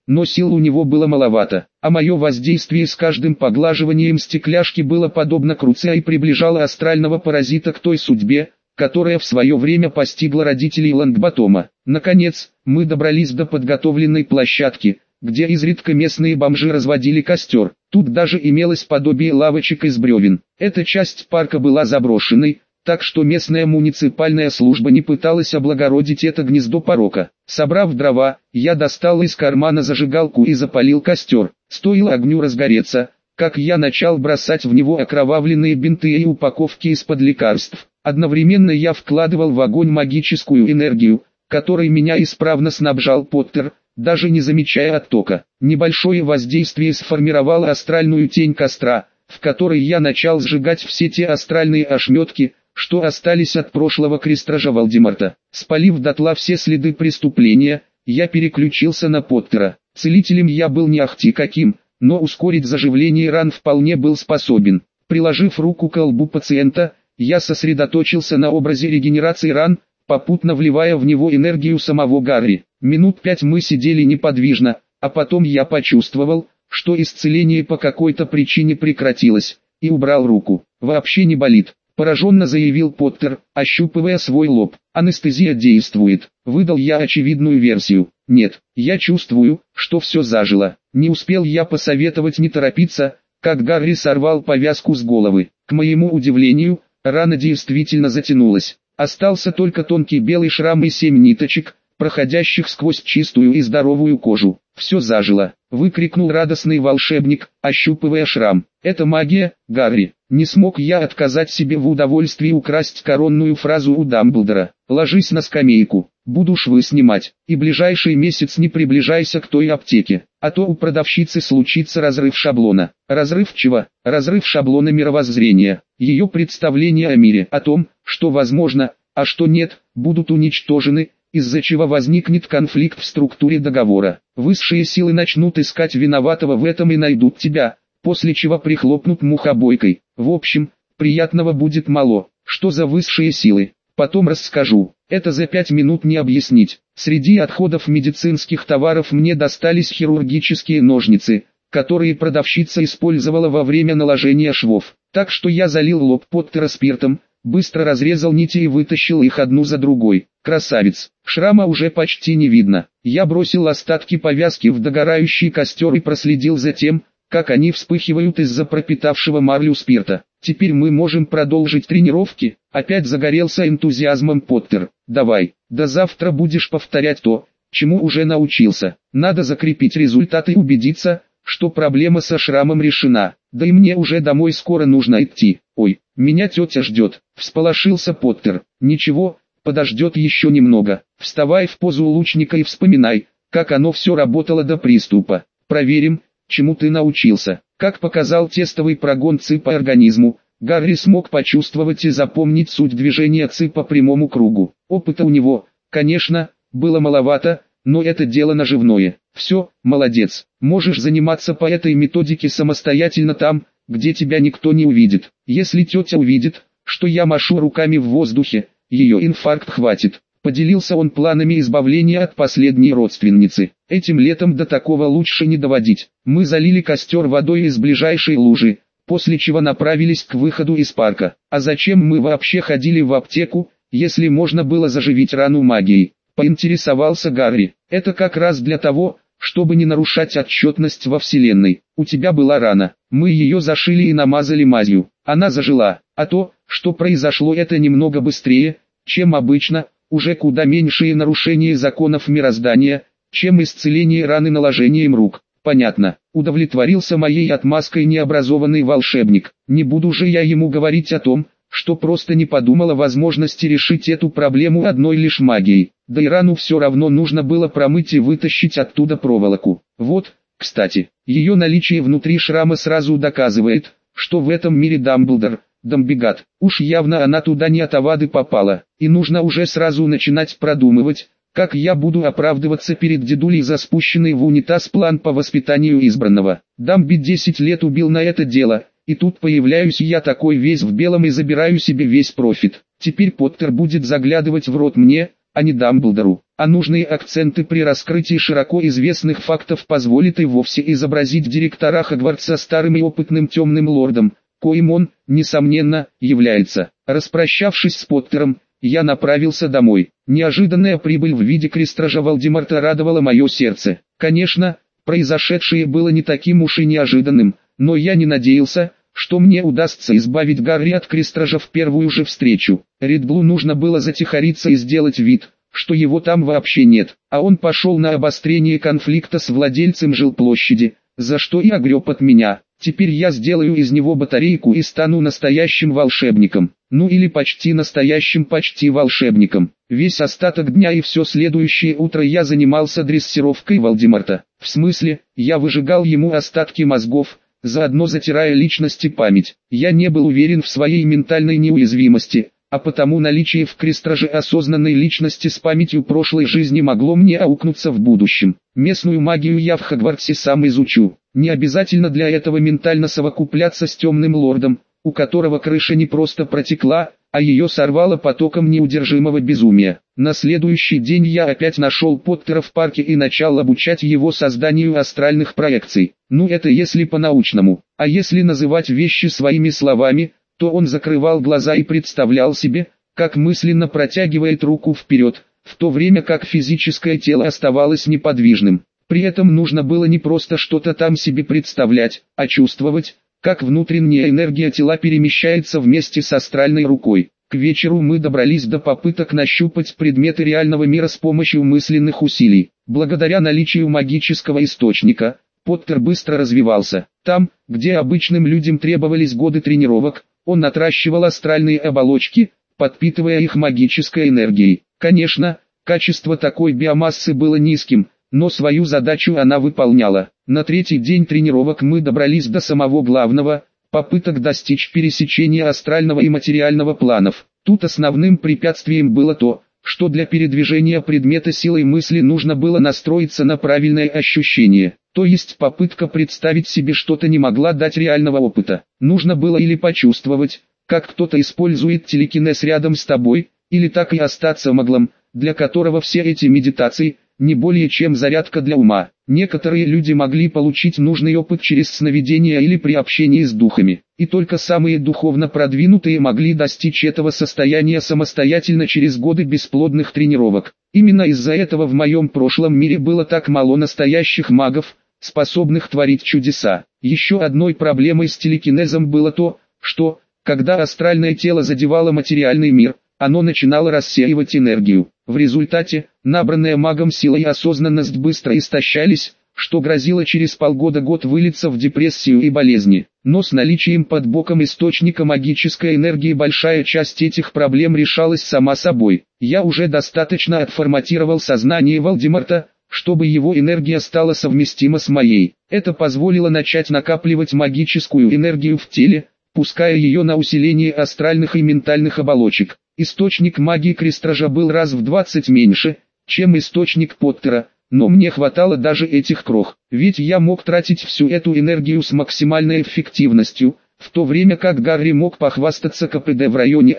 но сил у него было маловато, а мое воздействие с каждым поглаживанием стекляшки было подобно Круция и приближало астрального паразита к той судьбе, которая в свое время постигла родителей Лонгботома. Наконец, мы добрались до подготовленной площадки, где изредка местные бомжи разводили костер. Тут даже имелось подобие лавочек из бревен. Эта часть парка была заброшенной, так что местная муниципальная служба не пыталась облагородить это гнездо порока. Собрав дрова, я достал из кармана зажигалку и запалил костер. Стоило огню разгореться, как я начал бросать в него окровавленные бинты и упаковки из-под лекарств. Одновременно я вкладывал в огонь магическую энергию, которой меня исправно снабжал Поттер, даже не замечая оттока. Небольшое воздействие сформировало астральную тень костра, в которой я начал сжигать все те астральные ошметки, что остались от прошлого крестража Волдеморта. Спалив дотла все следы преступления, я переключился на Поттера. Целителем я был не ахти каким, но ускорить заживление ран вполне был способен. Приложив руку к лбу пациента, я сосредоточился на образе регенерации ран, попутно вливая в него энергию самого Гарри. Минут 5 мы сидели неподвижно, а потом я почувствовал, что исцеление по какой-то причине прекратилось, и убрал руку. «Вообще не болит», — пораженно заявил Поттер, ощупывая свой лоб. «Анестезия действует», — выдал я очевидную версию. «Нет, я чувствую, что все зажило». Не успел я посоветовать не торопиться, как Гарри сорвал повязку с головы. К моему удивлению, рана действительно затянулась. Остался только тонкий белый шрам и 7 ниточек, проходящих сквозь чистую и здоровую кожу. «Все зажило», — выкрикнул радостный волшебник, ощупывая шрам. «Это магия, Гарри». Не смог я отказать себе в удовольствии украсть коронную фразу у Дамблдора. «Ложись на скамейку, буду швы снимать, и ближайший месяц не приближайся к той аптеке, а то у продавщицы случится разрыв шаблона». Разрыв чего? Разрыв шаблона мировоззрения. Ее представления о мире, о том, что возможно, а что нет, будут уничтожены, из-за чего возникнет конфликт в структуре договора. Высшие силы начнут искать виноватого в этом и найдут тебя, после чего прихлопнут мухобойкой. В общем, приятного будет мало. Что за высшие силы? Потом расскажу. Это за 5 минут не объяснить. Среди отходов медицинских товаров мне достались хирургические ножницы, которые продавщица использовала во время наложения швов. Так что я залил лоб Поттера спиртом, быстро разрезал нити и вытащил их одну за другой. Красавец. Шрама уже почти не видно. Я бросил остатки повязки в догорающий костер и проследил за тем, как они вспыхивают из-за пропитавшего марлю спирта. «Теперь мы можем продолжить тренировки?» Опять загорелся энтузиазмом Поттер. «Давай, до завтра будешь повторять то, чему уже научился. Надо закрепить результаты и убедиться, что проблема со шрамом решена. Да и мне уже домой скоро нужно идти. Ой, меня тетя ждет», — всполошился Поттер. «Ничего, подождет еще немного. Вставай в позу лучника и вспоминай, как оно все работало до приступа. Проверим, чему ты научился». Как показал тестовый прогон ЦИ по организму, Гарри смог почувствовать и запомнить суть движения ЦИ по прямому кругу. Опыта у него, конечно, было маловато, но это дело наживное. Все, молодец, можешь заниматься по этой методике самостоятельно там, где тебя никто не увидит. Если тетя увидит, что я машу руками в воздухе, ее инфаркт хватит. Поделился он планами избавления от последней родственницы. Этим летом до такого лучше не доводить. Мы залили костер водой из ближайшей лужи, после чего направились к выходу из парка. А зачем мы вообще ходили в аптеку, если можно было заживить рану магией? Поинтересовался Гарри. Это как раз для того, чтобы не нарушать отчетность во Вселенной. У тебя была рана, мы ее зашили и намазали мазью. Она зажила, а то, что произошло, это немного быстрее, чем обычно, уже куда меньшие нарушения законов мироздания, чем исцеление раны наложением рук. Понятно, удовлетворился моей отмазкой необразованный волшебник. Не буду же я ему говорить о том, что просто не подумал о возможности решить эту проблему одной лишь магией. Да и рану все равно нужно было промыть и вытащить оттуда проволоку. Вот, кстати, ее наличие внутри шрама сразу доказывает, что в этом мире Дамблдор, Дамбигат, уж явно она туда не от авады попала, и нужно уже сразу начинать продумывать, как я буду оправдываться перед дедулей за спущенный в унитаз план по воспитанию избранного. Дамби 10 лет убил на это дело, и тут появляюсь я такой весь в белом и забираю себе весь профит. Теперь Поттер будет заглядывать в рот мне, а не Дамблдору. а нужные акценты при раскрытии широко известных фактов позволят и вовсе изобразить директора Хогвартса старым и опытным темным лордом, коим он, несомненно, является. Распрощавшись с Поттером, я направился домой. Неожиданная прибыль в виде крестража Волдеморта радовала мое сердце. Конечно, произошедшее было не таким уж и неожиданным, но я не надеялся, что мне удастся избавить Гарри от крестража в первую же встречу. Ридлу нужно было затихариться и сделать вид, что его там вообще нет, а он пошел на обострение конфликта с владельцем жилплощади, за что и огреб от меня. Теперь я сделаю из него батарейку и стану настоящим волшебником. Ну или почти настоящим волшебником. Весь остаток дня и все следующее утро я занимался дрессировкой Волдеморта. В смысле, я выжигал ему остатки мозгов, заодно затирая личность и память. Я не был уверен в своей ментальной неуязвимости, а потому наличие в крестраже осознанной личности с памятью прошлой жизни могло мне аукнуться в будущем. Местную магию я в Хогвартсе сам изучу. Не обязательно для этого ментально совокупляться с темным лордом, у которого крыша не просто протекла, а ее сорвало потоком неудержимого безумия. На следующий день я опять нашел Поттера в парке и начал обучать его созданию астральных проекций. Ну это если по-научному, а если называть вещи своими словами, то он закрывал глаза и представлял себе, как мысленно протягивает руку вперед, в то время как физическое тело оставалось неподвижным. При этом нужно было не просто что-то там себе представлять, а чувствовать, как внутренняя энергия тела перемещается вместе с астральной рукой. К вечеру мы добрались до попыток нащупать предметы реального мира с помощью мысленных усилий. Благодаря наличию магического источника, Поттер быстро развивался. Там, где обычным людям требовались годы тренировок, он отращивал астральные оболочки, подпитывая их магической энергией. Конечно, качество такой биомассы было низким, но свою задачу она выполняла. На третий день тренировок мы добрались до самого главного, попыток достичь пересечения астрального и материального планов. Тут основным препятствием было то, что для передвижения предмета силой мысли нужно было настроиться на правильное ощущение. То есть попытка представить себе что-то не могла дать реального опыта. Нужно было или почувствовать, как кто-то использует телекинез рядом с тобой, или так и остаться маглом, для которого все эти медитации – не более чем зарядка для ума. Некоторые люди могли получить нужный опыт через сновидения или при общении с духами, и только самые духовно продвинутые могли достичь этого состояния самостоятельно через годы бесплодных тренировок. Именно из-за этого в моем прошлом мире было так мало настоящих магов, способных творить чудеса. Еще одной проблемой с телекинезом было то, что, когда астральное тело задевало материальный мир, оно начинало рассеивать энергию. В результате, набранная магом сила и осознанность быстро истощались, что грозило через полгода-год вылиться в депрессию и болезни. Но с наличием под боком источника магической энергии большая часть этих проблем решалась сама собой. Я уже достаточно отформатировал сознание Волдеморта, чтобы его энергия стала совместима с моей. Это позволило начать накапливать магическую энергию в теле, пуская ее на усиление астральных и ментальных оболочек. Источник магии крестража был раз в 20 меньше, чем источник Поттера, но мне хватало даже этих крох, ведь я мог тратить всю эту энергию с максимальной эффективностью, в то время как Гарри мог похвастаться КПД в районе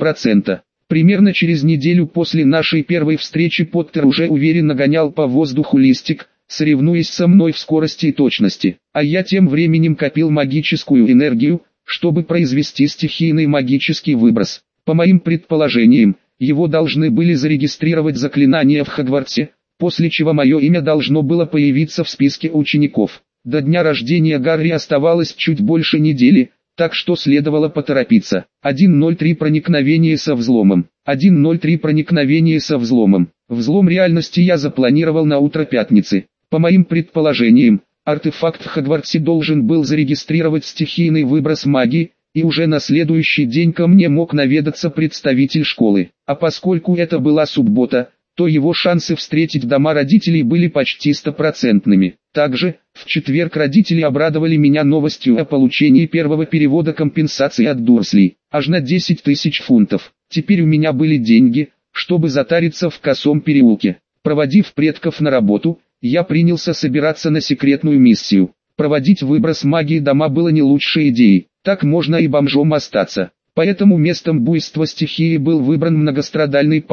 1%. Примерно через неделю после нашей первой встречи Поттер уже уверенно гонял по воздуху листик, соревнуясь со мной в скорости и точности, а я тем временем копил магическую энергию, чтобы произвести стихийный магический выброс. По моим предположениям, его должны были зарегистрировать заклинания в Хогвартсе, после чего мое имя должно было появиться в списке учеников. До дня рождения Гарри оставалось чуть больше недели, так что следовало поторопиться. 1.03 проникновение со взломом. 1.03 проникновение со взломом. Взлом реальности я запланировал на утро пятницы. По моим предположениям, артефакт в Хогвартсе должен был зарегистрировать стихийный выброс магии, и уже на следующий день ко мне мог наведаться представитель школы. А поскольку это была суббота, то его шансы встретить дома родителей были почти стопроцентными. Также, в четверг родители обрадовали меня новостью о получении первого перевода компенсации от Дурслей, аж на 10 тысяч фунтов. Теперь у меня были деньги, чтобы затариться в Косом переулке. Проводив предков на работу, я принялся собираться на секретную миссию. Проводить выброс магии дома было не лучшей идеей. Так можно и бомжом остаться. Поэтому местом буйства стихии был выбран многострадальный парк,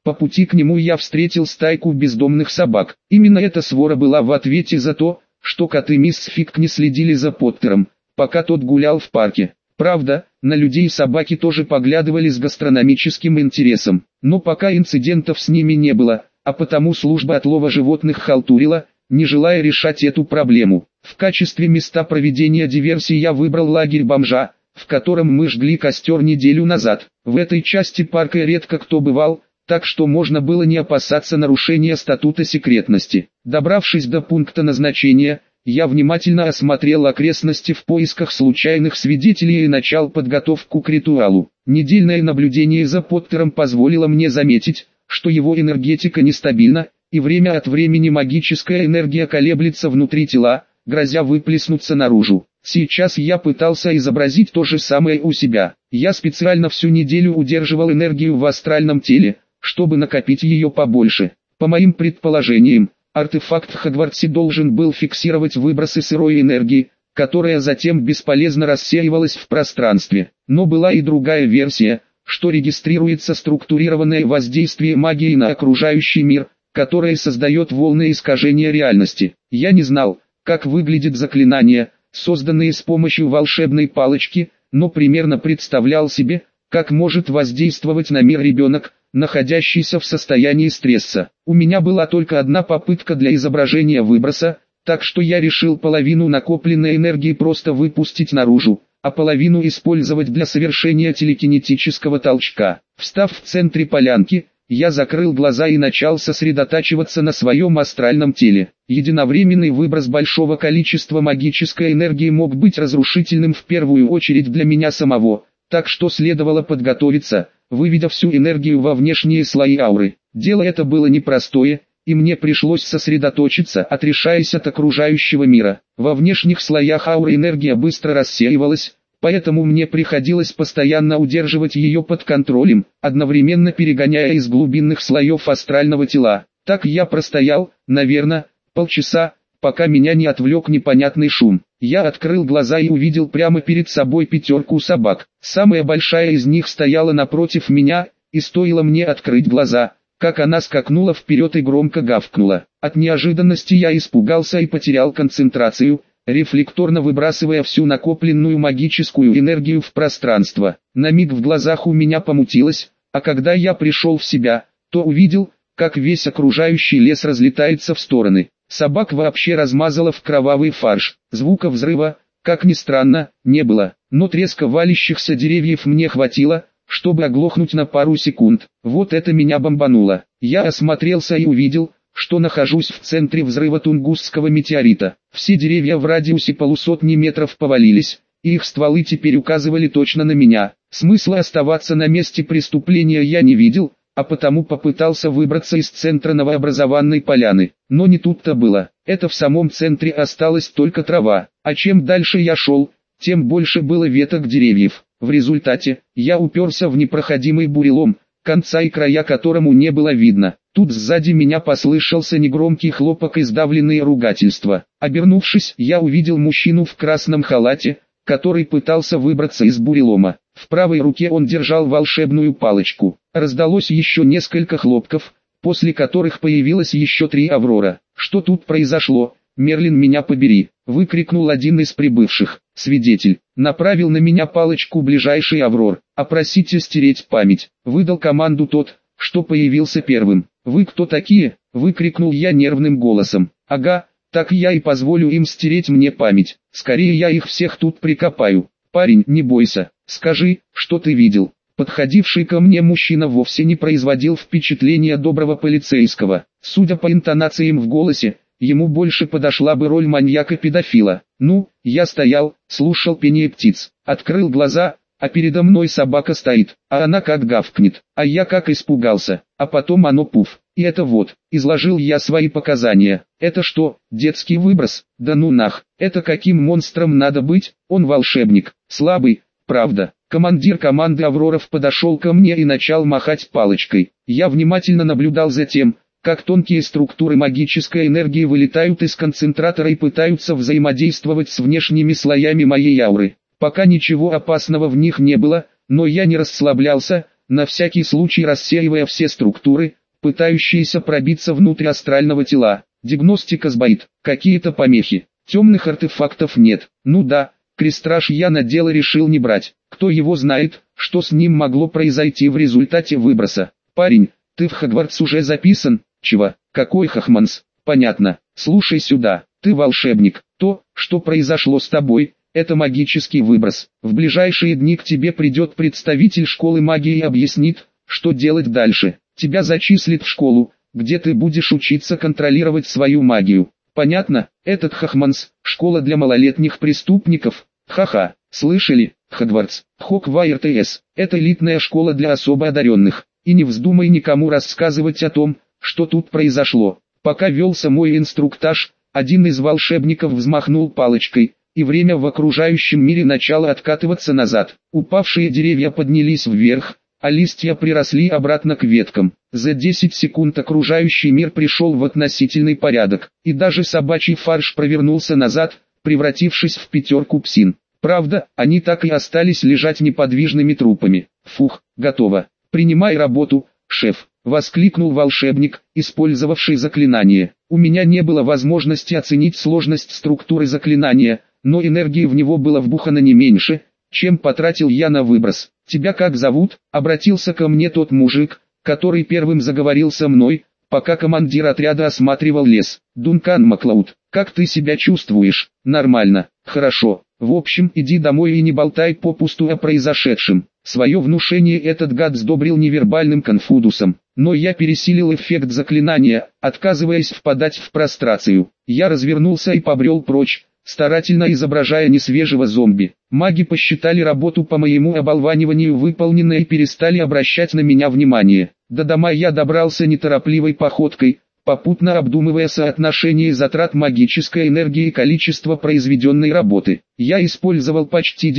По пути к нему я встретил стайку бездомных собак. Именно эта свора была в ответе за то, что коты мисс Фиг не следили за Поттером, пока тот гулял в парке. Правда, на людей собаки тоже поглядывали с гастрономическим интересом, но пока инцидентов с ними не было, а потому служба отлова животных халтурила, не желая решать эту проблему. В качестве места проведения диверсии я выбрал лагерь бомжа, в котором мы жгли костер неделю назад. В этой части парка редко кто бывал, так что можно было не опасаться нарушения статута секретности. Добравшись до пункта назначения, я внимательно осмотрел окрестности в поисках случайных свидетелей и начал подготовку к ритуалу. Недельное наблюдение за Поттером позволило мне заметить, что его энергетика нестабильна, и время от времени магическая энергия колеблется внутри тела, грозя выплеснуться наружу. Сейчас я пытался изобразить то же самое у себя. Я специально всю неделю удерживал энергию в астральном теле, чтобы накопить ее побольше. По моим предположениям, артефакт в Хогвартсе должен был фиксировать выбросы сырой энергии, которая затем бесполезно рассеивалась в пространстве. Но была и другая версия, что регистрируется структурированное воздействие магии на окружающий мир, которое создает волны искажения реальности. Я не знал, как выглядит заклинание, созданное с помощью волшебной палочки, но примерно представлял себе, как может воздействовать на мир ребенок, находящийся в состоянии стресса. У меня была только одна попытка для изображения выброса, так что я решил половину накопленной энергии просто выпустить наружу, а половину использовать для совершения телекинетического толчка. Встав в центре полянки, я закрыл глаза и начал сосредотачиваться на своем астральном теле. Единовременный выброс большого количества магической энергии мог быть разрушительным в первую очередь для меня самого, так что следовало подготовиться, выведя всю энергию во внешние слои ауры. Дело это было непростое, и мне пришлось сосредоточиться, отрешаясь от окружающего мира. Во внешних слоях ауры энергия быстро рассеивалась, поэтому мне приходилось постоянно удерживать ее под контролем, одновременно перегоняя из глубинных слоев астрального тела. Так я простоял, наверное, полчаса, пока меня не отвлек непонятный шум. Я открыл глаза и увидел прямо перед собой 5 собак. Самая большая из них стояла напротив меня, и стоило мне открыть глаза, как она скакнула вперед и громко гавкнула. От неожиданности я испугался и потерял концентрацию, рефлекторно выбрасывая всю накопленную магическую энергию в пространство. На миг в глазах у меня помутилось, а когда я пришел в себя, то увидел, как весь окружающий лес разлетается в стороны. Собак вообще размазало в кровавый фарш. Звука взрыва, как ни странно, не было, но треска валящихся деревьев мне хватило, чтобы оглохнуть на пару секунд. Вот это меня бомбануло. Я осмотрелся и увидел, что нахожусь в центре взрыва Тунгусского метеорита. Все деревья в радиусе полусотни метров повалились, и их стволы теперь указывали точно на меня. Смысла оставаться на месте преступления я не видел, а потому попытался выбраться из центра новообразованной поляны. Но не тут-то было. Это в самом центре осталась только трава, а чем дальше я шел, тем больше было веток деревьев. В результате, я уперся в непроходимый бурелом, конца и края которому не было видно. Тут сзади меня послышался негромкий хлопок и сдавленные ругательства. Обернувшись, я увидел мужчину в красном халате, который пытался выбраться из бурелома. В правой руке он держал волшебную палочку. Раздалось еще несколько хлопков, после которых появилось еще 3 Аврора. «Что тут произошло? Мерлин, меня побери!» — выкрикнул один из прибывших. Свидетель направил на меня палочку ближайший Аврор. «Опросите стереть память», — выдал команду тот, что появился первым. «Вы кто такие?» — выкрикнул я нервным голосом. «Ага, так я и позволю им стереть мне память. Скорее я их всех тут прикопаю. Парень, не бойся, скажи, что ты видел». Подходивший ко мне мужчина вовсе не производил впечатления доброго полицейского. Судя по интонациям в голосе, ему больше подошла бы роль маньяка-педофила. Ну, я стоял, слушал пение птиц, открыл глаза, а передо мной собака стоит, а она как гавкнет, а я как испугался, а потом оно пуф. И это вот, изложил я свои показания. Это что, детский выброс? Да ну нах, это каким монстром надо быть? Он волшебник, слабый, правда. Командир команды Авроров подошел ко мне и начал махать палочкой. Я внимательно наблюдал за тем, как тонкие структуры магической энергии вылетают из концентратора и пытаются взаимодействовать с внешними слоями моей ауры. Пока ничего опасного в них не было, но я не расслаблялся, на всякий случай рассеивая все структуры, пытающиеся пробиться внутрь астрального тела. Диагностика сбоит, какие-то помехи, темных артефактов нет. Ну да, крестраж я на дело решил не брать. Кто его знает, что с ним могло произойти в результате выброса. Парень, ты в Хогвартс уже записан? Чего? Какой Хохманс? Понятно. Слушай сюда, ты волшебник. То, что произошло с тобой, это магический выброс. В ближайшие дни к тебе придет представитель школы магии и объяснит, что делать дальше. Тебя зачислят в школу, где ты будешь учиться контролировать свою магию. Понятно? Этот Хохманс, школа для малолетних преступников. Ха-ха, слышали? Хогвартс, Хогвартс, это элитная школа для особо одаренных. И не вздумай никому рассказывать о том, что тут произошло. Пока велся мой инструктаж, один из волшебников взмахнул палочкой, и время в окружающем мире начало откатываться назад. Упавшие деревья поднялись вверх, а листья приросли обратно к веткам. За 10 секунд окружающий мир пришел в относительный порядок, и даже собачий фарш провернулся назад, превратившись в пятерку псин. Правда, они так и остались лежать неподвижными трупами. Фух, готово. Принимай работу, шеф, воскликнул волшебник, использовавший заклинание. У меня не было возможности оценить сложность структуры заклинания, но энергии в него было вбухано не меньше, чем потратил я на выброс. Тебя как зовут? Обратился ко мне тот мужик, который первым заговорил со мной, пока командир отряда осматривал лес. Дункан Маклауд, как ты себя чувствуешь? Нормально, хорошо. В общем, иди домой и не болтай попусту о произошедшем. Свое внушение этот гад сдобрил невербальным конфудусом, но я пересилил эффект заклинания, отказываясь впадать в прострацию. Я развернулся и побрел прочь, старательно изображая несвежего зомби. Маги посчитали работу по моему оболваниванию выполненной и перестали обращать на меня внимание. До дома я добрался неторопливой походкой, попутно обдумывая соотношение затрат магической энергии и количества произведенной работы. Я использовал почти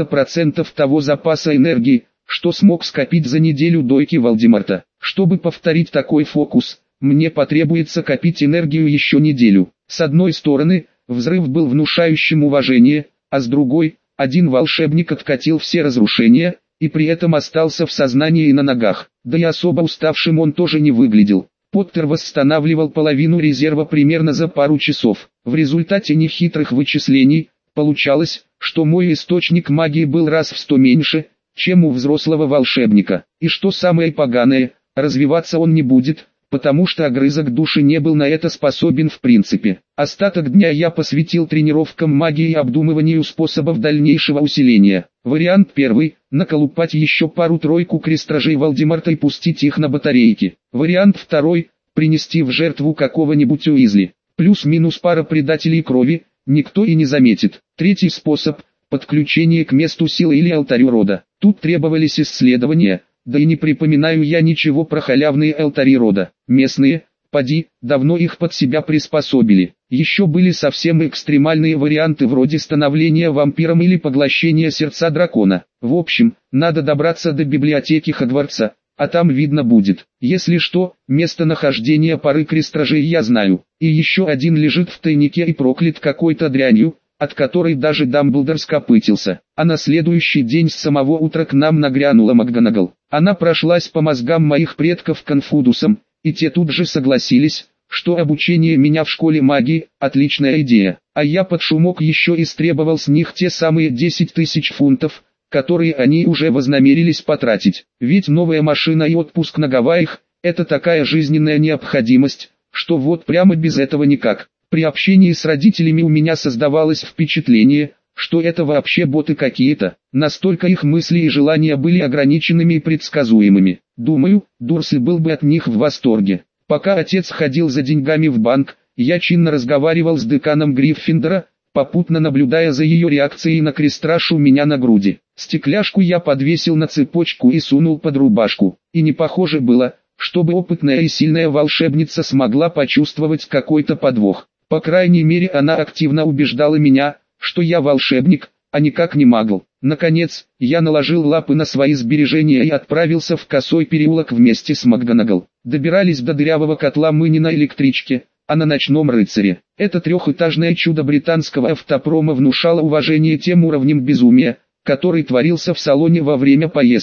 90% того запаса энергии, что смог скопить за неделю дойки Волдеморта. Чтобы повторить такой фокус, мне потребуется копить энергию еще неделю. С одной стороны, взрыв был внушающим уважение, а с другой, один волшебник откатил все разрушения, и при этом остался в сознании и на ногах. Да и особо уставшим он тоже не выглядел. Поттер восстанавливал половину резерва примерно за пару часов. В результате нехитрых вычислений, получалось, что мой источник магии был раз в 100 меньше, чем у взрослого волшебника. И что самое поганое, развиваться он не будет, потому что огрызок души не был на это способен в принципе. Остаток дня я посвятил тренировкам магии и обдумыванию способов дальнейшего усиления. Вариант первый – наколупать еще пару-тройку крестражей Волдеморта и пустить их на батарейки. Вариант второй – принести в жертву какого-нибудь Уизли. Плюс-минус пара предателей крови, никто и не заметит. Третий способ – подключение к месту силы или алтарю рода. Тут требовались исследования. Да и не припоминаю я ничего про халявные алтари рода. Местные, поди, давно их под себя приспособили. Еще были совсем экстремальные варианты вроде становления вампиром или поглощения сердца дракона. В общем, надо добраться до библиотеки Хогвартса, а там видно будет. Если что, местонахождение пары крестражей я знаю. И еще один лежит в тайнике и проклят какой-то дрянью, от которой даже Дамблдор скопытился. А на следующий день с самого утра к нам нагрянула МакГонагал. Она прошлась по мозгам моих предков конфудусом, и те тут же согласились, что обучение меня в школе магии – отличная идея. А я под шумок еще истребовал с них те самые 10 тысяч фунтов, которые они уже вознамерились потратить. Ведь новая машина и отпуск на Гавайях – это такая жизненная необходимость, что вот прямо без этого никак. При общении с родителями у меня создавалось впечатление, что это вообще боты какие-то. Настолько их мысли и желания были ограниченными и предсказуемыми. Думаю, Дурсль был бы от них в восторге. Пока отец ходил за деньгами в банк, я чинно разговаривал с деканом Гриффиндора, попутно наблюдая за ее реакцией на крестраж у меня на груди. Стекляшку я подвесил на цепочку и сунул под рубашку. И не похоже было, чтобы опытная и сильная волшебница смогла почувствовать какой-то подвох. По крайней мере, она активно убеждала меня, что я волшебник, а никак не магл. Наконец, я наложил лапы на свои сбережения и отправился в Косой переулок вместе с МакГонагал. Добирались до дырявого котла мы не на электричке, а на ночном рыцаре. Это трехэтажное чудо британского автопрома внушало уважение тем уровнем безумия, который творился в салоне во время поездки.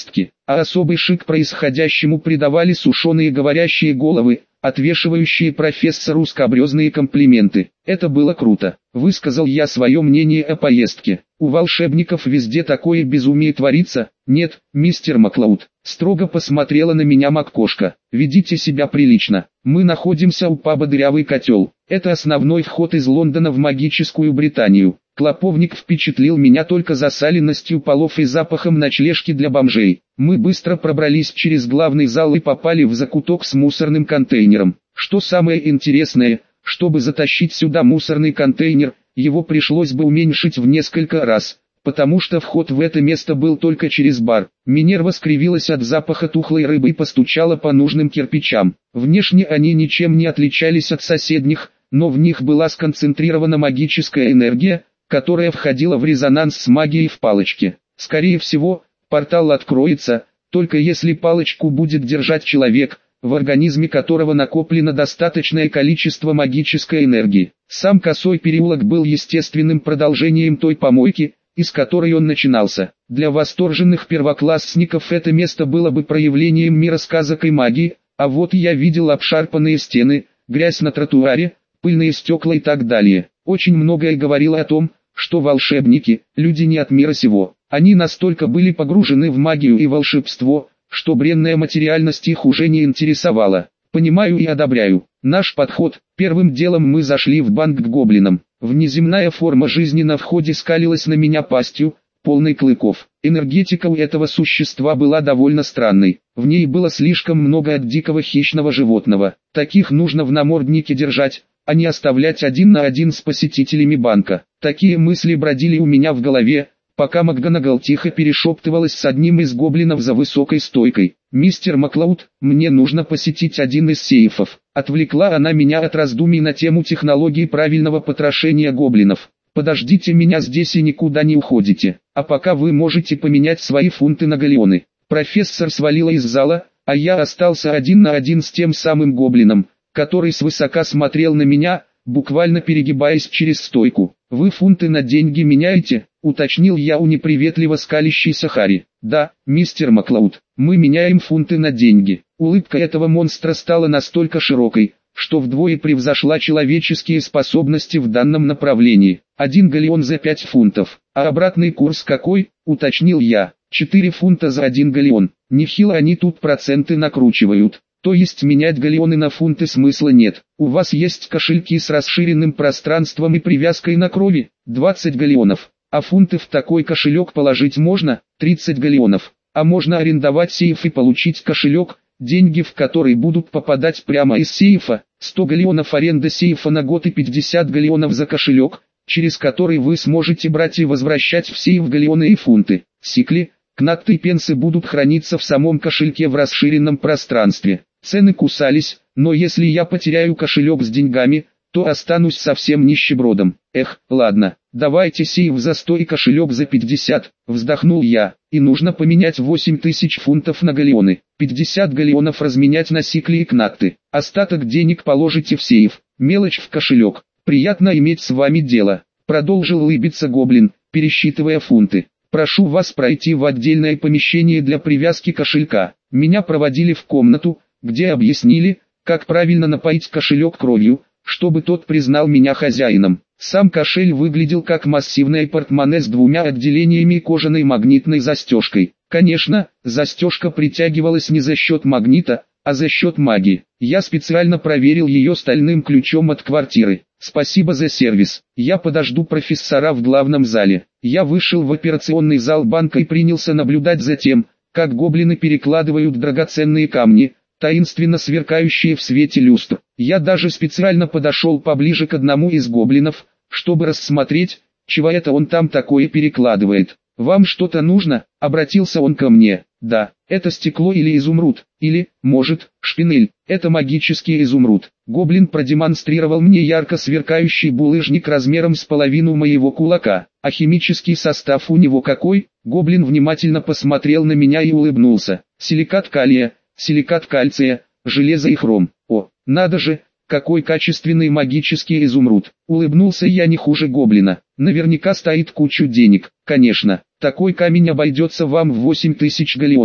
а особый шик происходящему придавали сушеные говорящие головы, отвешивающие профессору скабрезные комплименты. Это было круто. Высказал я свое мнение о поездке. У волшебников везде такое безумие творится. Нет, мистер Маклауд. Строго посмотрела на меня Маккошка. Ведите себя прилично. Мы находимся у паба «Дырявый котел». Это основной вход из Лондона в магическую Британию. Клоповник впечатлил меня только засаленностью полов и запахом ночлежки для бомжей. Мы быстро пробрались через главный зал и попали в закуток с мусорным контейнером. Что самое интересное, чтобы затащить сюда мусорный контейнер, его пришлось бы уменьшить в несколько раз, потому что вход в это место был только через бар. Минерва скривилась от запаха тухлой рыбы и постучала по нужным кирпичам. Внешне они ничем не отличались от соседних, но в них была сконцентрирована магическая энергия, которая входила в резонанс с магией в палочке. Скорее всего, портал откроется, только если палочку будет держать человек, в организме которого накоплено достаточное количество магической энергии. Сам Косой переулок был естественным продолжением той помойки, из которой он начинался. Для восторженных первоклассников это место было бы проявлением мира сказок и магии, а вот я видел обшарпанные стены, грязь на тротуаре, пыльные стекла и так далее. Очень многое говорило о том, что волшебники – люди не от мира сего. Они настолько были погружены в магию и волшебство, что бренная материальность их уже не интересовала. Понимаю и одобряю. Наш подход. Первым делом мы зашли в банк к гоблинам. Внеземная форма жизни на входе скалилась на меня пастью, полной клыков. Энергетика у этого существа была довольно странной. В ней было слишком много от дикого хищного животного. Таких нужно в наморднике держать, а не оставлять один на один с посетителями банка. Такие мысли бродили у меня в голове, пока МакГонагал тихо перешептывалась с одним из гоблинов за высокой стойкой. «Мистер Маклауд, мне нужно посетить один из сейфов». Отвлекла она меня от раздумий на тему технологии правильного потрошения гоблинов. «Подождите меня здесь и никуда не уходите, а пока вы можете поменять свои фунты на галеоны». Профессор свалила из зала, а я остался один на один с тем самым гоблином, который свысока смотрел на меня, буквально перегибаясь через стойку. «Вы фунты на деньги меняете?» — уточнил я у неприветливо скалящейся Хари. «Да, мистер Маклауд, мы меняем фунты на деньги». Улыбка этого монстра стала настолько широкой, что вдвое превзошла человеческие способности в данном направлении. 1 галеон за 5 фунтов. «А обратный курс какой?» — уточнил я. 4 фунта за 1 галеон. Нехило они тут проценты накручивают. То есть менять галеоны на фунты смысла нет. У вас есть кошельки с расширенным пространством и привязкой на крови? 20 галеонов. А фунты в такой кошелек положить можно? 30 галеонов. А можно арендовать сейф и получить кошелек, деньги в который будут попадать прямо из сейфа? 100 галеонов аренда сейфа на год и 50 галеонов за кошелек, через который вы сможете брать и возвращать в сейф галеоны и фунты. Сикли, кнаты и пенсы будут храниться в самом кошельке в расширенном пространстве. Цены кусались, но если я потеряю кошелек с деньгами, то останусь совсем нищебродом. Эх, ладно, давайте сейф за 100 и кошелек за 50, вздохнул я. И нужно поменять 8000 фунтов на галеоны. 50 галеонов разменять на сикли и кнаты. Остаток денег положите в сейф, мелочь в кошелек. Приятно иметь с вами дело, продолжил улыбиться гоблин, пересчитывая фунты. Прошу вас пройти в отдельное помещение для привязки кошелька. Меня проводили в комнату, где объяснили, как правильно напоить кошелек кровью, чтобы тот признал меня хозяином. Сам кошель выглядел как массивное портмоне с 2 отделениями и кожаной магнитной застежкой. Конечно, застежка притягивалась не за счет магнита, а за счет магии. Я специально проверил ее стальным ключом от квартиры. Спасибо за сервис. Я подожду профессора в главном зале. Я вышел в операционный зал банка и принялся наблюдать за тем, как гоблины перекладывают драгоценные камни, таинственно сверкающие в свете люстр. Я даже специально подошел поближе к одному из гоблинов, чтобы рассмотреть, чего это он там такое перекладывает. «Вам что-то нужно?» — обратился он ко мне. «Да, это стекло или изумруд, или, может, шпинель, это магический изумруд». Гоблин продемонстрировал мне ярко сверкающий булыжник размером с половину моего кулака. «А химический состав у него какой?» Гоблин внимательно посмотрел на меня и улыбнулся. «Силикат калия, силикат кальция, железо и хром». «О, надо же, какой качественный магический изумруд!» Улыбнулся я не хуже гоблина. «Наверняка стоит кучу денег». «Конечно, такой камень обойдется вам в 8000 галеонов».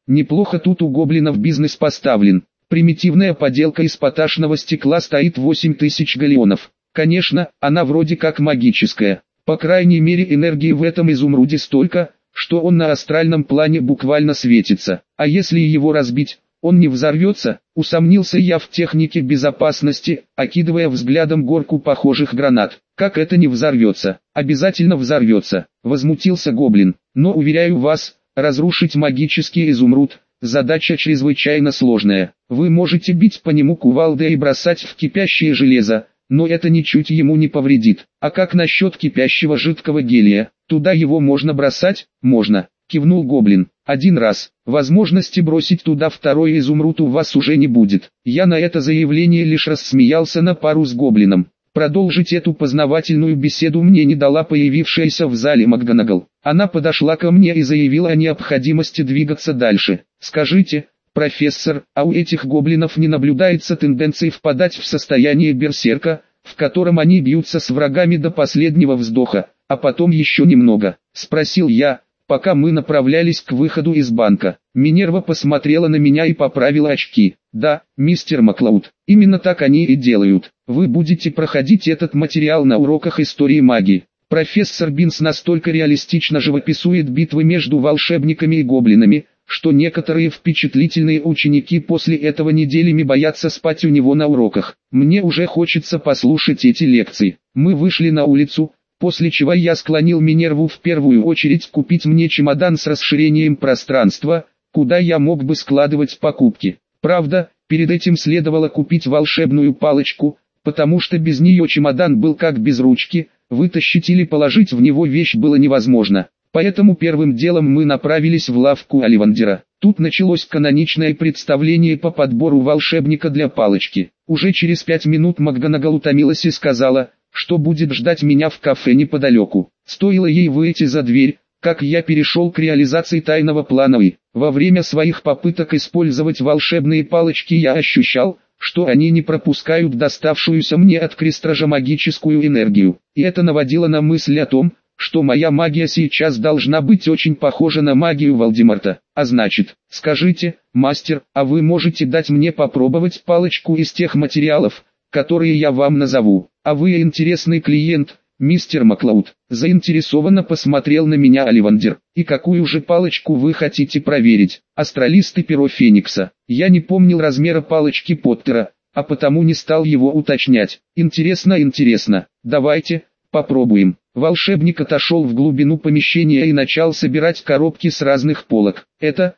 Неплохо тут у гоблинов бизнес поставлен. Примитивная поделка из поташного стекла стоит 8000 галлеонов. Конечно, она вроде как магическая. По крайней мере энергии в этом изумруде столько, что он на астральном плане буквально светится. А если его разбить, он не взорвется? Усомнился я в технике безопасности, окидывая взглядом горку похожих гранат. Как это не взорвется? Обязательно взорвется, возмутился гоблин. Но уверяю вас, разрушить магический изумруд – задача чрезвычайно сложная. Вы можете бить по нему кувалдой и бросать в кипящее железо, но это ничуть ему не повредит. А как насчет кипящего жидкого гелия? Туда его можно бросать? Можно, кивнул гоблин. Один раз. Возможности бросить туда второй изумруд у вас уже не будет. Я на это заявление лишь рассмеялся на пару с гоблином. Продолжить эту познавательную беседу мне не дала появившаяся в зале МакГонагал. Она подошла ко мне и заявила о необходимости двигаться дальше. «Скажите, профессор, а у этих гоблинов не наблюдается тенденции впадать в состояние берсерка, в котором они бьются с врагами до последнего вздоха, а потом еще немного?» – спросил я, пока мы направлялись к выходу из банка. Минерва посмотрела на меня и поправила очки. «Да, мистер Маклауд, именно так они и делают. Вы будете проходить этот материал на уроках истории магии». Профессор Бинс настолько реалистично живописует битвы между волшебниками и гоблинами, что некоторые впечатлительные ученики после этого неделями боятся спать у него на уроках. Мне уже хочется послушать эти лекции. Мы вышли на улицу, после чего я склонил Минерву в первую очередь купить мне чемодан с расширением пространства, куда я мог бы складывать покупки. Правда, перед этим следовало купить волшебную палочку, потому что без нее чемодан был как без ручки, вытащить или положить в него вещь было невозможно. Поэтому первым делом мы направились в лавку Оливандера. Тут началось каноничное представление по подбору волшебника для палочки. Уже через 5 минут МакГонагал утомилась и сказала, что будет ждать меня в кафе неподалеку. Стоило ей выйти за дверь, как я перешел к реализации тайного плана и, во время своих попыток использовать волшебные палочки, я ощущал, что они не пропускают доставшуюся мне от крестража магическую энергию. И это наводило на мысль о том, что моя магия сейчас должна быть очень похожа на магию Волдеморта. А значит, скажите, мастер, а вы можете дать мне попробовать палочку из тех материалов, которые я вам назову? А вы интересный клиент, мистер Маклауд. Заинтересованно посмотрел на меня Оливандер. И какую же палочку вы хотите проверить? Астралист и перо Феникса. Я не помнил размера палочки Поттера, а потому не стал его уточнять. Интересно. Давайте попробуем. Волшебник отошел в глубину помещения и начал собирать коробки с разных полок. Это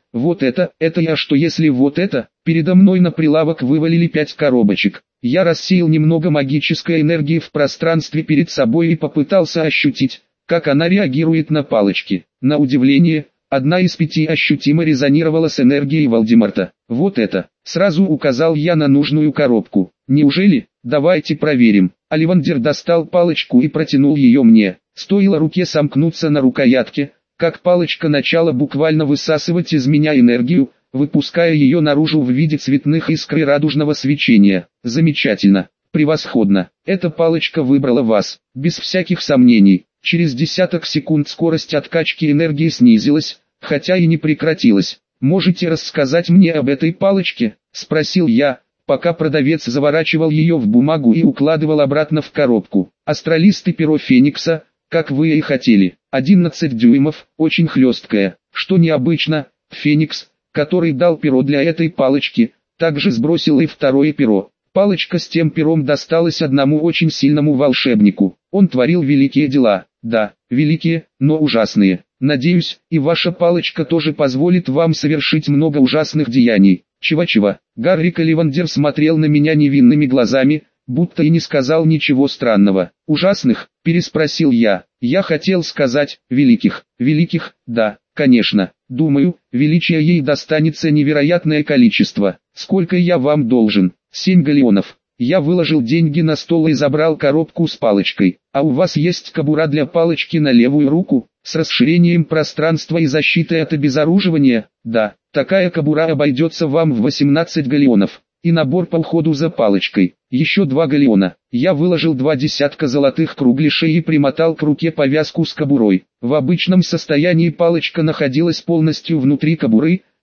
я что если вот это? Передо мной на прилавок вывалили 5 коробочек. Я рассеял немного магической энергии в пространстве перед собой и попытался ощутить, как она реагирует на палочки. На удивление, одна из 5 ощутимо резонировала с энергией Волдеморта. Вот это, сразу указал я на нужную коробку. Неужели? Давайте проверим. Оливандер достал палочку и протянул ее мне. Стоило руке сомкнуться на рукоятке, как палочка начала буквально высасывать из меня энергию, выпуская ее наружу в виде цветных искр и радужного свечения. Замечательно, превосходно. Эта палочка выбрала вас, без всяких сомнений. Через десяток секунд скорость откачки энергии снизилась, хотя и не прекратилась. «Можете рассказать мне об этой палочке?» – спросил я, пока продавец заворачивал ее в бумагу и укладывал обратно в коробку. Астралист и перо Феникса, как вы и хотели. 11 дюймов, очень хлесткая. Что необычно, Феникс, который дал перо для этой палочки, также сбросил и второе перо. Палочка с тем пером досталась одному очень сильному волшебнику. Он творил великие дела. Да, великие, но ужасные. Надеюсь, и ваша палочка тоже позволит вам совершить много ужасных деяний. Чего-чего? Гаррик Оливандер смотрел на меня невинными глазами, будто и не сказал ничего странного. «Ужасных?» – переспросил я. «Я хотел сказать, великих». «Великих, да, конечно. Думаю, величия ей достанется невероятное количество. Сколько я вам должен?» 7 галлеонов. Я выложил деньги на стол и забрал коробку с палочкой. «А у вас есть кобура для палочки на левую руку, с расширением пространства и защитой от обезоруживания?» «Да, такая кобура обойдется вам в 18 галлеонов. И набор по уходу за палочкой. Еще 2 галлеона». Я выложил 2 десятка золотых кругляшей и примотал к руке повязку с кобурой. В обычном состоянии палочка находилась полностью внутри кобуры,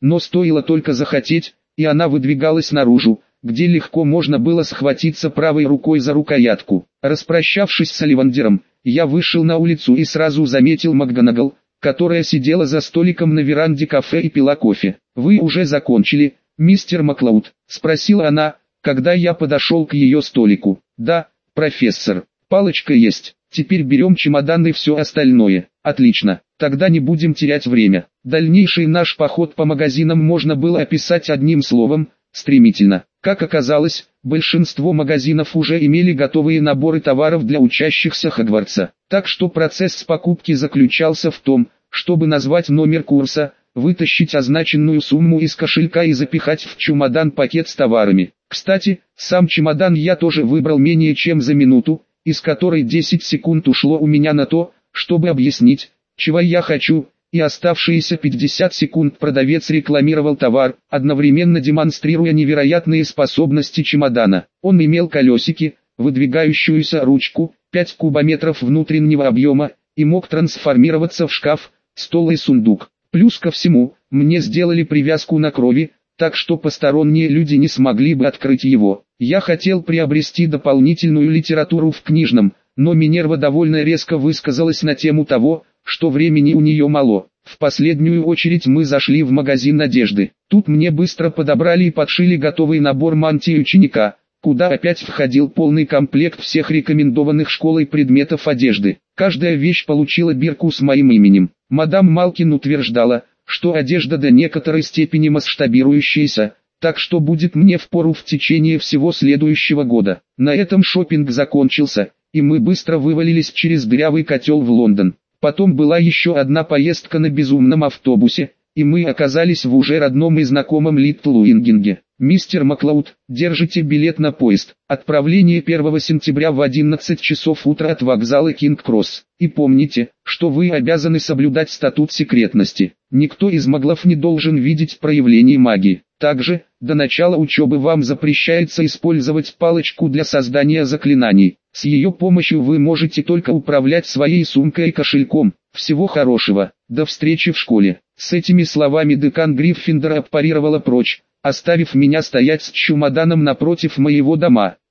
но стоило только захотеть, и она выдвигалась наружу, где легко можно было схватиться правой рукой за рукоятку. Распрощавшись с Оливандером, я вышел на улицу и сразу заметил МакГонагал, которая сидела за столиком на веранде кафе и пила кофе. «Вы уже закончили, мистер Маклауд?» – спросила она, когда я подошел к ее столику. «Да, профессор, палочка есть, теперь берем чемодан и все остальное». «Отлично, тогда не будем терять время». Дальнейший наш поход по магазинам можно было описать одним словом – стремительно. Как оказалось, большинство магазинов уже имели готовые наборы товаров для учащихся Хогвартса. Так что процесс покупки заключался в том, чтобы назвать номер курса, вытащить означенную сумму из кошелька и запихать в чемодан пакет с товарами. Кстати, сам чемодан я тоже выбрал менее чем за минуту, из которой 10 секунд ушло у меня на то, чтобы объяснить, чего я хочу, и оставшиеся 50 секунд продавец рекламировал товар, одновременно демонстрируя невероятные способности чемодана. Он имел колесики, выдвигающуюся ручку, 5 кубометров внутреннего объема, и мог трансформироваться в шкаф, стол и сундук. Плюс ко всему, мне сделали привязку на крови, так что посторонние люди не смогли бы открыть его. Я хотел приобрести дополнительную литературу в книжном, но Минерва довольно резко высказалась на тему того, что времени у нее мало. В последнюю очередь мы зашли в магазин одежды. Тут мне быстро подобрали и подшили готовый набор мантии ученика, куда опять входил полный комплект всех рекомендованных школой предметов одежды. Каждая вещь получила бирку с моим именем. Мадам Малкин утверждала, что одежда до некоторой степени масштабирующаяся, так что будет мне впору в течение всего следующего года. На этом шопинг закончился, и мы быстро вывалились через дырявый котел в Лондон. Потом была еще одна поездка на безумном автобусе, и мы оказались в уже родном и знакомом Литл-Уингинге. «Мистер Маклауд, держите билет на поезд. Отправление 1 сентября в 11 часов утра от вокзала Кинг-Кросс. И помните, что вы обязаны соблюдать статут секретности. Никто из маглов не должен видеть проявлений магии. Также, до начала учебы вам запрещается использовать палочку для создания заклинаний. С ее помощью вы можете только управлять своей сумкой и кошельком. Всего хорошего, до встречи в школе». С этими словами декан Гриффиндора аппарировала прочь, оставив меня стоять с чемоданом напротив моего дома.